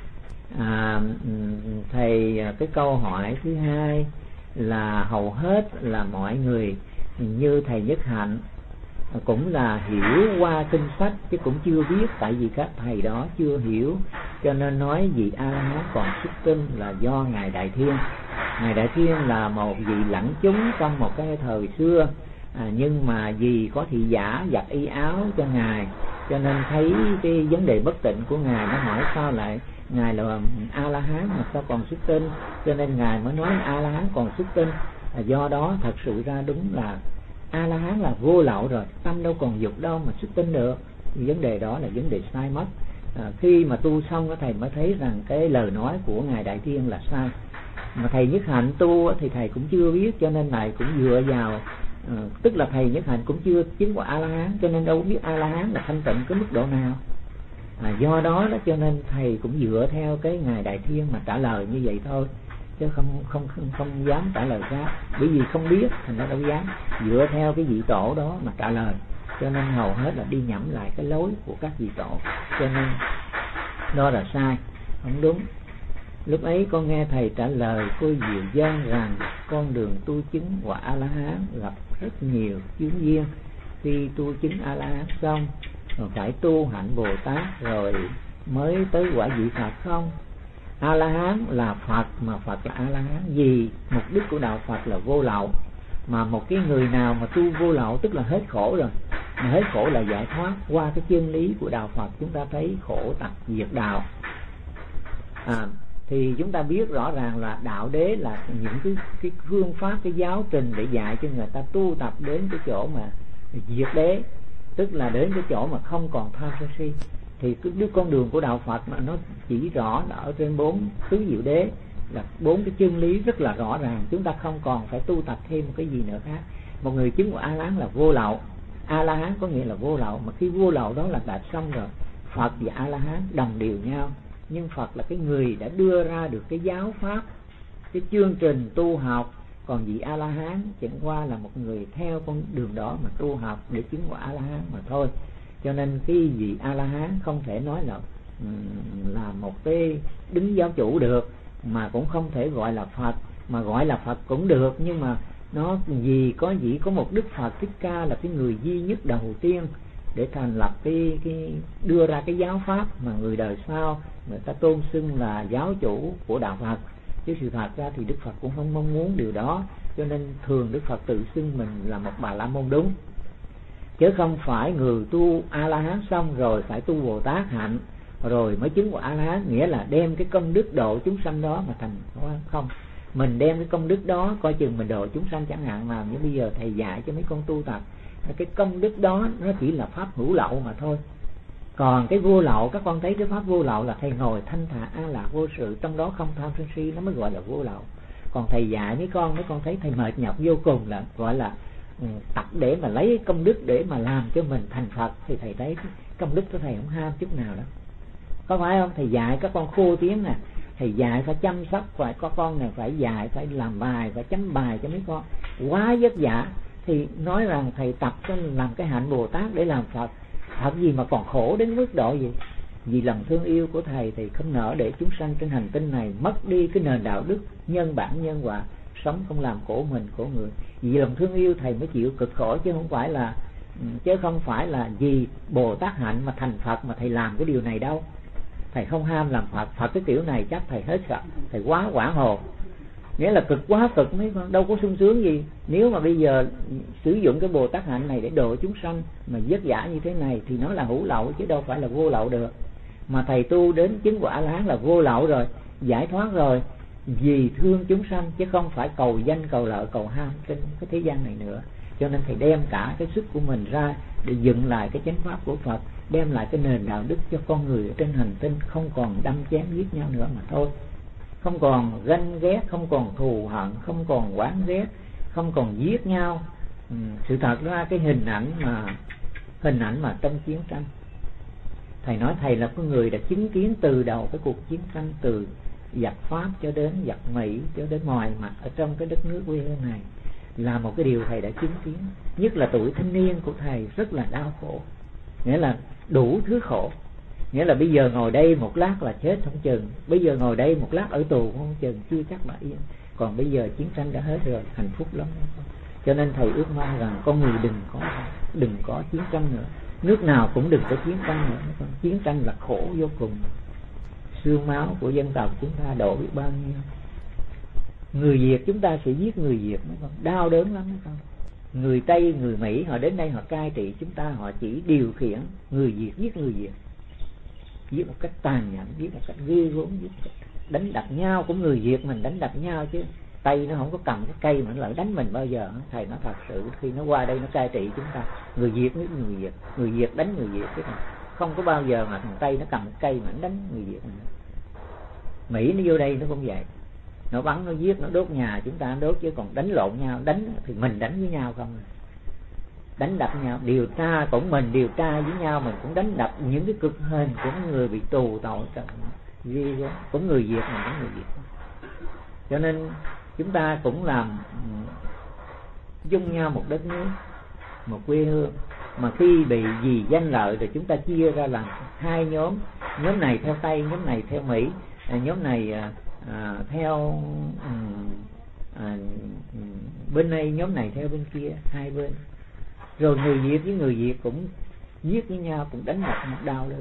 Thầy, cái câu hỏi thứ hai là hầu hết là mọi người như thầy Nhất Hạnh cũng là hiểu qua kinh sách chứ cũng chưa biết, tại vì các thầy đó chưa hiểu cho nên nói vị A La Hán còn xuất tinh là do ngài Đại Thiên. Ngài Đại Thiên là một vị lãnh chúng trong một cái thời xưa, nhưng mà vì có thị giả giặt y áo cho ngài cho nên thấy cái vấn đề bất tịnh của ngài, nó hỏi sao lại ngài là A La Hán mà sao còn xuất tinh, cho nên ngài mới nói A La Hán còn xuất tinh. Do đó thật sự ra đúng là A La Hán là vô lậu rồi, tâm đâu còn dục đâu mà xuất tinh được. Vấn đề đó là vấn đề sai mất. Khi mà tu xong thầy mới thấy rằng cái lời nói của ngài Đại Thiên là sai. Mà thầy Nhất Hạnh tu thì thầy cũng chưa biết, cho nên thầy cũng dựa vào tức là thầy Nhất Hạnh cũng chưa chứng quả A La Hán, cho nên đâu biết A La Hán là thanh tịnh cái mức độ nào. Do đó cho nên thầy cũng dựa theo cái ngài Đại Thiên mà trả lời như vậy thôi, chứ không dám trả lời khác, bởi vì không biết thành ra đâu dám dựa theo cái vị tổ đó mà trả lời, cho nên hầu hết là đi nhẩm lại cái lối của các vị tổ, cho nên đó là sai, không đúng. Lúc ấy con nghe thầy trả lời cô Diệu Giang rằng con đường tu chứng quả A La Hán gặp rất nhiều chướng duyên. Khi tu chứng A La Hán xong rồi phải tu hạnh Bồ Tát rồi mới tới quả vị Phật không? A La Hán là Phật, mà Phật là A La Hán vì mục đích của đạo Phật là vô lậu. Mà một cái người nào mà tu vô lậu tức là hết khổ rồi, mà hết khổ là giải thoát. Qua cái chân lý của đạo Phật chúng ta thấy khổ tận diệt đạo. Thì chúng ta biết rõ ràng là đạo đế là những cái phương pháp, cái giáo trình để dạy cho người ta tu tập đến cái chỗ mà diệt đế, tức là đến cái chỗ mà không còn tham sân si. Thì cái con đường của đạo Phật mà nó chỉ rõ là ở trên 4 tứ diệu đế, là 4 cái chân lý rất là rõ ràng, chúng ta không còn phải tu tập thêm một cái gì nữa khác. Một người chứng của A La Hán là vô lậu, A La Hán có nghĩa là vô lậu, mà khi vô lậu đó là đã xong rồi. Phật và A La Hán đồng đều nhau, nhưng Phật là cái người đã đưa ra được cái giáo pháp, cái chương trình tu học, còn vị A La Hán chẳng qua là một người theo con đường đó mà tu học để chứng quả A La Hán mà thôi. Cho nên cái vị A La Hán không thể nói là một cái đứng giáo chủ được, mà cũng không thể gọi là Phật, mà gọi là Phật cũng được, nhưng mà nó vì có một Đức Phật Thích Ca là cái người duy nhất đầu tiên để thành lập cái đưa ra cái giáo pháp mà người đời sau người ta tôn xưng là giáo chủ của đạo Phật. Chứ sự thật ra thì Đức Phật cũng không mong muốn điều đó, cho nên thường Đức Phật tự xưng mình là một Bà La Môn đúng, chứ không phải người tu A La Hán xong rồi phải tu Bồ Tát hạnh rồi mới chứng quả A La Hán, nghĩa là đem cái công đức độ chúng sanh đó mà thành không. Mình đem cái công đức đó coi chừng mình độ chúng sanh chẳng hạn, mà như bây giờ thầy dạy cho mấy con tu tập, cái công đức đó nó chỉ là pháp hữu lậu mà thôi. Còn cái vô lậu, các con thấy cái pháp vô lậu là thầy ngồi thanh thản an lạc vô sự, trong đó không tham sân si, nó mới gọi là vô lậu. Còn thầy dạy mấy con thấy thầy mệt nhọc vô cùng là gọi là tập để mà lấy công đức để mà làm cho mình thành Phật, thì thầy thấy công đức của thầy không ham chút nào đó, có phải không? Thầy dạy các con khô tiếng nè, thầy dạy phải chăm sóc, phải có con này phải dạy, phải làm bài, phải chấm bài cho mấy con, quá vất vả. Thì nói rằng thầy tập cho làm cái hạnh Bồ Tát để làm Phật, Phật gì mà còn khổ đến mức độ gì? Vì lòng thương yêu của thầy thì không nỡ để chúng sanh trên hành tinh này mất đi cái nền đạo đức nhân bản nhân quả, sống không làm khổ mình khổ người. Vì lòng thương yêu thầy mới chịu cực khổ, chứ không phải là vì Bồ Tát hạnh mà thành Phật mà thầy làm cái điều này đâu. Thầy không ham làm Phật, Phật cái kiểu này chắc thầy hết sợ, thầy quá quả hồ, nghĩa là cực quá cực, mấy con đâu có sung sướng gì. Nếu mà bây giờ sử dụng cái Bồ Tát hạnh này để độ chúng sanh mà vất vả như thế này thì nó là hữu lậu chứ đâu phải là vô lậu được. Mà thầy tu đến chứng quả A La Hán là vô lậu rồi, giải thoát rồi, vì thương chúng sanh chứ không phải cầu danh cầu lợi cầu ham trên cái thế gian này nữa. Cho nên thầy đem cả cái sức của mình ra để dựng lại cái chánh pháp của Phật, đem lại cái nền đạo đức cho con người ở trên hành tinh, không còn đâm chém giết nhau nữa mà thôi, không còn ganh ghét, không còn thù hận, không còn oán ghét, không còn giết nhau. Sự thật ra cái hình ảnh mà trong chiến tranh, thầy nói thầy là cái người đã chứng kiến từ đầu cái cuộc chiến tranh, từ giặc Pháp cho đến giặc Mỹ cho đến ngoài mặt ở trong cái đất nước quê hương này, là một cái điều thầy đã chứng kiến. Nhất là tuổi thanh niên của thầy rất là đau khổ, nghĩa là đủ thứ khổ. Nghĩa là bây giờ ngồi đây một lát là chết không chừng, bây giờ ngồi đây một lát ở tù không chừng, chưa chắc là yên. Còn bây giờ chiến tranh đã hết rồi, hạnh phúc lắm. Cho nên thầy ước mong rằng con người đừng có chiến tranh nữa, nước nào cũng đừng có chiến tranh nữa. Chiến tranh là khổ vô cùng, xương máu của dân tộc chúng ta đổ biết bao nhiêu. Người Việt chúng ta sẽ giết người Việt, đau đớn lắm mấy con. Người Tây, người Mỹ họ đến đây họ cai trị chúng ta, họ chỉ điều khiển người Việt giết người Việt, giết một cách tàn nhẫn, giết một cách ghê gớm, giết một cách đánh đập nhau. Cũng người Việt mình đánh đập nhau chứ, Tây nó không có cầm cái cây mà nó lại đánh mình bao giờ. Thầy nói thật sự khi nó qua đây nó cai trị chúng ta, người Việt với người Việt đánh người Việt chứ không có bao giờ mà thằng Tây nó cầm cái cây mà nó đánh người Việt mình. Mỹ nó vô đây nó cũng vậy, nó bắn nó giết nó đốt nhà chúng ta, nó đốt, chứ còn đánh lộn nhau, đánh thì mình đánh với nhau không, đánh đập nhau, điều tra cũng mình điều tra với nhau, mình cũng đánh đập những cái cực hình của người bị tù tội gì cũng người Việt, mình cũng người Việt. Cho nên chúng ta cũng làm chung nhau một đất nước, một quê hương, mà khi bị vì danh lợi rồi chúng ta chia ra làm hai nhóm này theo Tây, nhóm này theo Mỹ, nhóm này theo bên này, nhóm này theo bên kia, hai bên. Rồi người Việt với người Việt cũng giết với nhau, cũng đánh đập nhau, đau lên.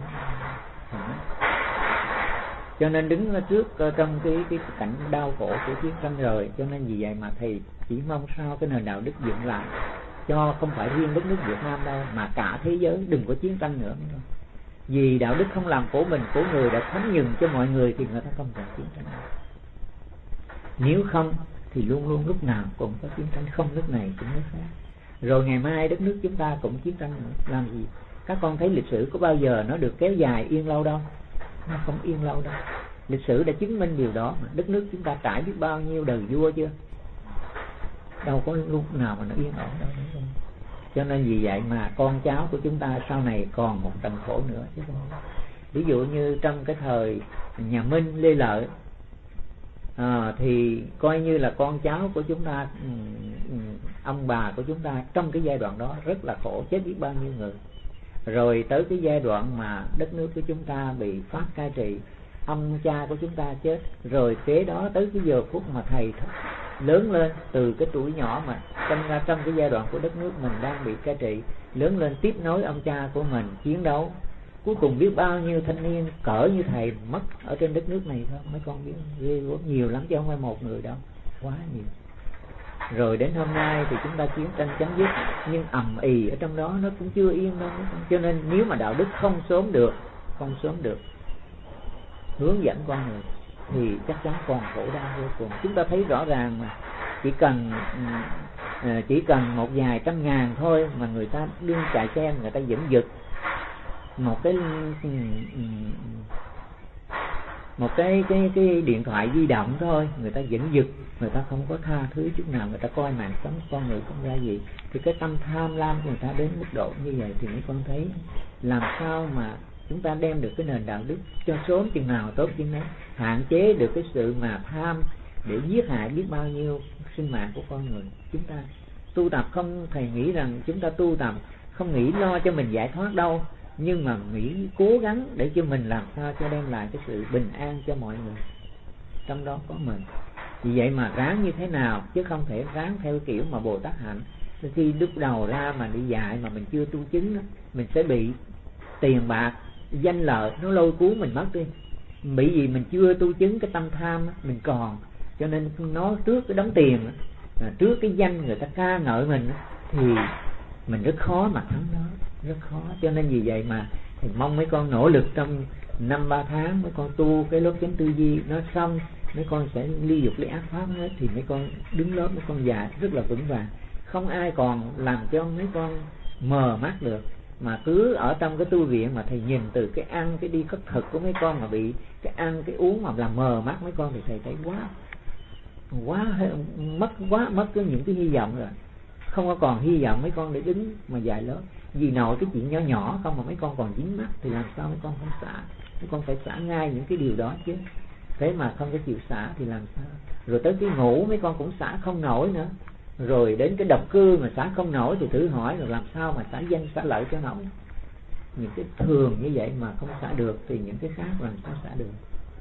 Cho nên đứng trước trong cái cảnh đau khổ của chiến tranh rồi. Cho nên vì vậy mà thầy chỉ mong sao cái nền đạo đức dựng lại, cho không phải riêng đất nước Việt Nam đâu, mà cả thế giới đừng có chiến tranh nữa. Vì đạo đức không làm của mình, của người đã thấm nhường cho mọi người thì người ta không cần chiến tranh. Nếu không thì luôn luôn lúc nào cũng có chiến tranh, không nước này cũng nước khác. Rồi ngày mai đất nước chúng ta cũng chiến tranh nữa. Làm gì? Các con thấy lịch sử có bao giờ nó được kéo dài yên lâu đâu, nó không yên lâu đâu. Lịch sử đã chứng minh điều đó. Đất nước chúng ta trải biết bao nhiêu đời vua chưa, đâu có lúc nào mà nó yên ổn đâu. Cho nên vì vậy mà con cháu của chúng ta sau này còn một trận khổ nữa chứ không. Ví dụ như trong cái thời nhà Minh, Lê Lợi, thì coi như là con cháu của chúng ta, ông bà của chúng ta trong cái giai đoạn đó rất là khổ, chết biết bao nhiêu người. Rồi tới cái giai đoạn mà đất nước của chúng ta bị Pháp cai trị, ông cha của chúng ta chết. Rồi kế đó tới cái giờ phút mà thầy lớn lên từ cái tuổi nhỏ mà trong cái giai đoạn của đất nước mình đang bị cai trị, lớn lên tiếp nối ông cha của mình chiến đấu. Cuối cùng biết bao nhiêu thanh niên cỡ như thầy mất ở trên đất nước này thôi. Mấy con biết ghê gớm, nhiều lắm chứ không phải một người đâu, quá nhiều. Rồi đến hôm nay thì chúng ta chiến tranh chấm dứt, nhưng ầm ĩ ở trong đó nó cũng chưa yên đâu. Cho nên nếu mà đạo đức không sớm được hướng dẫn con người thì chắc chắn còn khổ đau vô cùng. Chúng ta thấy rõ ràng mà chỉ cần một vài trăm ngàn thôi mà người ta đương chạy xe, người ta dẫn giật một cái điện thoại di động thôi, người ta dẫn giật, người ta không có tha thứ chút nào, người ta coi mạng sống con người không ra gì. Thì cái tâm tham lam của người ta đến mức độ như vậy thì mấy con thấy làm sao mà chúng ta đem được cái nền đạo đức cho sớm chừng nào tốt chừng đấy, hạn chế được cái sự mà tham để giết hại biết bao nhiêu sinh mạng của con người. Chúng ta tu tập không, thầy nghĩ rằng chúng ta tu tập không nghĩ lo cho mình giải thoát đâu, nhưng mà nghĩ cố gắng để cho mình làm sao cho đem lại cái sự bình an cho mọi người, trong đó có mình. Vì vậy mà ráng như thế nào, chứ không thể ráng theo kiểu mà Bồ Tát hạnh. Khi lúc đầu ra mà đi dạy mà mình chưa tu chứng đó, mình sẽ bị tiền bạc, danh lợi nó lôi cuốn mình mất đi. Bởi vì mình chưa tu chứng cái tâm tham mình còn, cho nên nó trước cái đống tiền, trước cái danh người ta ca ngợi mình thì mình rất khó mà thắng nó, rất khó. Cho nên vì vậy mà thì mong mấy con nỗ lực trong 5-3 tháng mấy con tu cái lớp chánh tư duy nó xong, mấy con sẽ ly dục ly ác pháp hết, thì mấy con đứng lớp mấy con dạy rất là vững vàng, không ai còn làm cho mấy con mờ mắt được. Mà cứ ở trong cái tu viện mà thầy nhìn từ cái ăn cái đi khất thực của mấy con mà bị cái ăn cái uống mà làm mờ mắt mấy con thì thầy thấy mất cái những cái hy vọng rồi, không có còn hy vọng mấy con để đứng mà dạy lớp. Vì nội cái chuyện nhỏ nhỏ không mà mấy con còn dính mắt thì làm sao mấy con không xả. Mấy con phải xả ngay những cái điều đó chứ, thế mà không có chịu xả thì làm sao. Rồi tới cái ngủ mấy con cũng xả không nổi nữa, rồi đến cái độc cư mà xả không nổi thì thử hỏi rồi làm sao mà xả danh xả lợi cho nổi. những cái thường như vậy mà không xả được thì những cái khác làm sao xả được.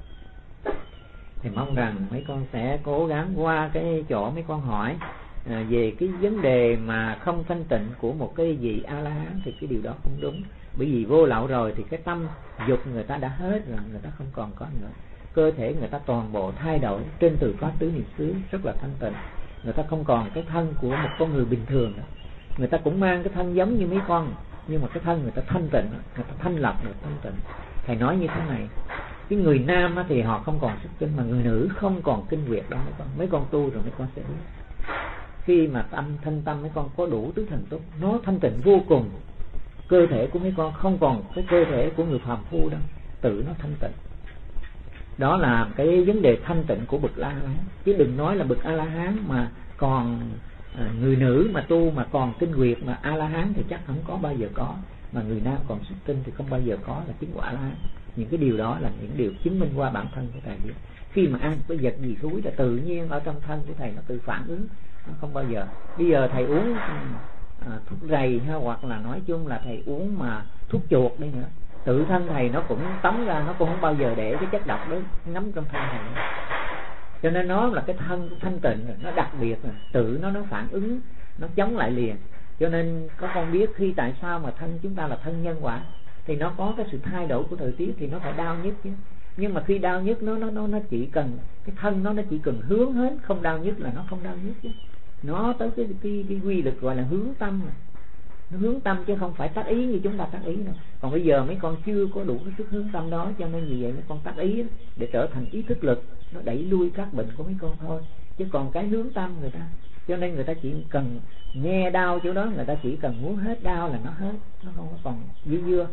Thì mong rằng mấy con sẽ cố gắng qua cái chỗ mấy con hỏi về cái vấn đề mà không thanh tịnh của một cái vị A-la-hán, thì cái điều đó không đúng. Bởi vì vô lậu rồi thì cái tâm dục người ta đã hết rồi, người ta không còn có nữa. Cơ thể người ta toàn bộ thay đổi trên từ pháp tứ niệm xứ rất là thanh tịnh. Người ta không còn cái thân của một con người bình thường nữa. Người ta cũng mang cái thân giống như mấy con, nhưng mà cái thân người ta thanh tịnh, người ta thanh lọc, người ta thanh tịnh. Thầy nói như thế này, cái người nam thì họ không còn xuất kinh, mà người nữ không còn kinh nguyệt đó mấy con tu rồi mấy con sẽ biết. Khi mà thanh tâm mấy con có đủ tứ thần túc, nó thanh tịnh vô cùng. Cơ thể của mấy con không còn cái cơ thể của người phàm phu đâu, tự nó thanh tịnh. Đó là cái vấn đề thanh tịnh của bậc A-la-hán. Chứ đừng nói là bậc A-la-hán mà còn người nữ mà tu mà còn kinh nguyệt mà A-la-hán thì chắc không có bao giờ có. Mà người nam còn xuất tinh thì không bao giờ có là chứng quả A-la-hán. Những cái điều đó là những điều chứng minh qua bản thân của thầy biết. Khi mà ăn cái vật gì thúi là tự nhiên ở trong thân của thầy nó tự phản ứng, nó không bao giờ. Bây giờ thầy uống thuốc rầy ha, hoặc là nói chung là thầy uống mà thuốc chuột đi nữa, tự thân thầy nó cũng tống ra, nó cũng không bao giờ để cái chất độc đó ngấm trong thân thầy nữa. Cho nên nó là cái thân thanh tịnh rồi, nó đặc biệt rồi, tự nó phản ứng, nó chống lại liền. Cho nên có con biết khi tại sao mà thân chúng ta là thân nhân quả, thì nó có cái sự thay đổi của thời tiết thì nó phải đau nhức chứ. Nhưng mà khi đau nhức nó chỉ cần cái thân nó chỉ cần hướng hết, không đau nhức là nó không đau nhức chứ. Nó tới cái quy lực gọi là hướng tâm, nó hướng tâm chứ không phải tác ý như chúng ta tác ý đâu. Còn bây giờ mấy con chưa có đủ cái sức hướng tâm đó, cho nên vì vậy mấy con tác ý để trở thành ý thức lực, nó đẩy lui các bệnh của mấy con thôi. Chứ còn cái hướng tâm người ta, cho nên người ta chỉ cần nghe đau chỗ đó, người ta chỉ cần muốn hết đau là nó hết, nó không có còn dư dưa.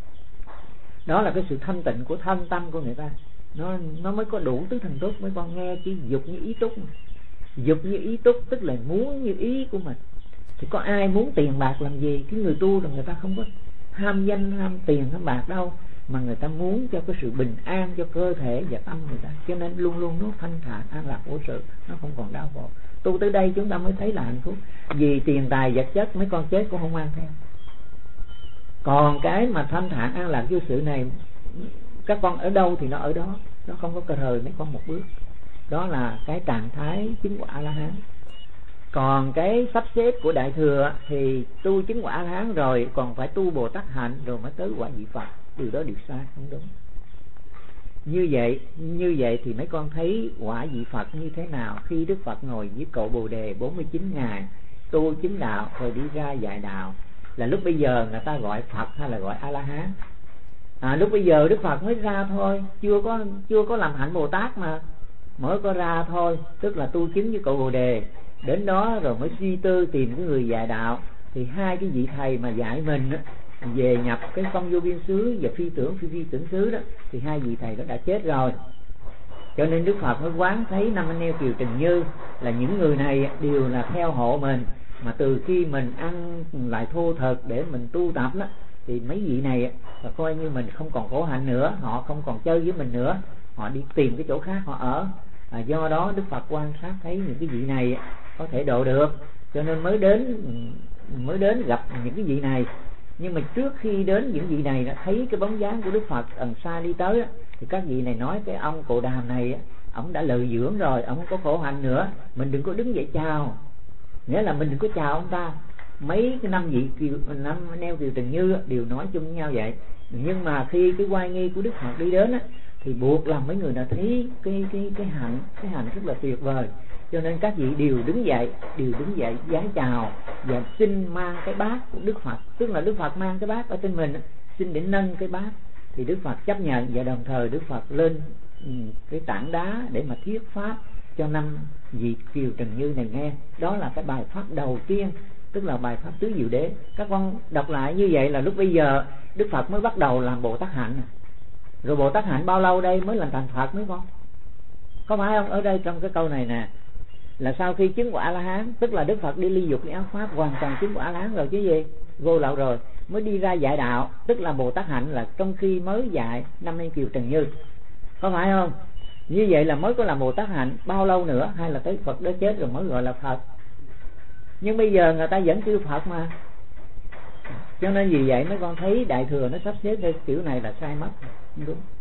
Đó là cái sự thanh tịnh của thân tâm của người ta, nó mới có đủ tứ thần túc. Mấy con nghe chứ dục như ý túc, dục như ý túc tức là muốn như ý của mình. Thì có ai muốn tiền bạc làm gì? Cái người tu là người ta không có ham danh, ham tiền, ham bạc đâu, mà người ta muốn cho cái sự bình an cho cơ thể và tâm người ta. Cho nên luôn luôn nó thanh thản, an lạc vô sự, nó không còn đau khổ. Tu tới đây chúng ta mới thấy là hạnh phúc. Vì tiền tài vật chất mấy con chết cũng không mang theo. Còn cái mà thanh thản an lạc vô sự này, các con ở đâu thì nó ở đó, nó không có cờ rời mấy con một bước. Đó là cái trạng thái chứng quả A-la-hán. Còn cái sắp xếp của Đại Thừa thì tu chứng quả A-la-hán rồi còn phải tu Bồ Tát hạnh rồi mới tới quả vị Phật. Điều đó điều sai, không đúng. Như vậy thì mấy con thấy quả vị Phật như thế nào? Khi Đức Phật ngồi với cội Bồ Đề 49 ngày tu chứng đạo rồi đi ra dạy đạo, là lúc bây giờ người ta gọi Phật hay là gọi A-la-hán? Lúc bây giờ Đức Phật mới ra thôi, chưa có làm hạnh Bồ Tát mà, mới có ra thôi. Tức là tu chứng với cội Bồ Đề, đến đó rồi mới suy tư tìm cái người dạy đạo. Thì hai cái vị thầy mà dạy mình về nhập cái phong vô biên xứ và phi tưởng phi tưởng xứ đó, thì hai vị thầy đó đã chết rồi. Cho nên Đức Phật mới quán thấy năm anh em Kiều Trần Như là những người này đều là theo hộ mình, mà từ khi mình ăn lại thô thực để mình tu tập đó, thì mấy vị này là coi như mình không còn khổ hạnh nữa, họ không còn chơi với mình nữa, họ đi tìm cái chỗ khác họ ở. Do đó Đức Phật quan sát thấy những cái vị này có thể độ được, cho nên mới đến gặp những cái vị này. Nhưng mà trước khi đến những vị này thấy cái bóng dáng của Đức Phật ẩn xa đi tới, thì các vị này nói cái ông Cồ Đàm này ông đã lợi dưỡng rồi, ông không có khổ hạnh nữa, mình đừng có đứng dậy chào. Nghĩa là mình đừng có chào ông ta. Mấy cái năm neo Kiều Trần Như đều nói chung với nhau vậy. Nhưng mà khi cái oai nghi của Đức Phật đi đến thì buộc làm mấy người đã thấy cái hạnh rất là tuyệt vời. Cho nên các vị đều đứng dậy vái chào và xin mang cái bát của Đức Phật. Tức là Đức Phật mang cái bát ở trên mình, xin để nâng cái bát. Thì Đức Phật chấp nhận, và đồng thời Đức Phật lên cái tảng đá để mà thuyết pháp cho năm vị Kiều Trần Như này nghe. Đó là cái bài pháp đầu tiên, tức là bài pháp tứ diệu đế. Các con đọc lại như vậy là lúc bây giờ Đức Phật mới bắt đầu làm Bồ Tát hạnh. Rồi Bồ Tát hạnh bao lâu đây mới làm thành Phật mấy con? Có phải không? Ở đây trong cái câu này nè, là sau khi chứng quả A-la-hán, tức là Đức Phật đi ly dục ly áo pháp, hoàn toàn chứng quả A-la-hán rồi chứ gì, vô lậu rồi, mới đi ra dạy đạo. Tức là Bồ Tát hạnh là trong khi mới dạy năm nay Kiều Trần Như, có phải không? Như vậy là mới có làm Bồ Tát hạnh bao lâu nữa, hay là tới Phật đó chết rồi mới gọi là Phật? Nhưng bây giờ người ta vẫn kêu Phật mà. Cho nên vì vậy mấy con thấy Đại Thừa nó sắp xếp theo kiểu này là sai mất, không đúng.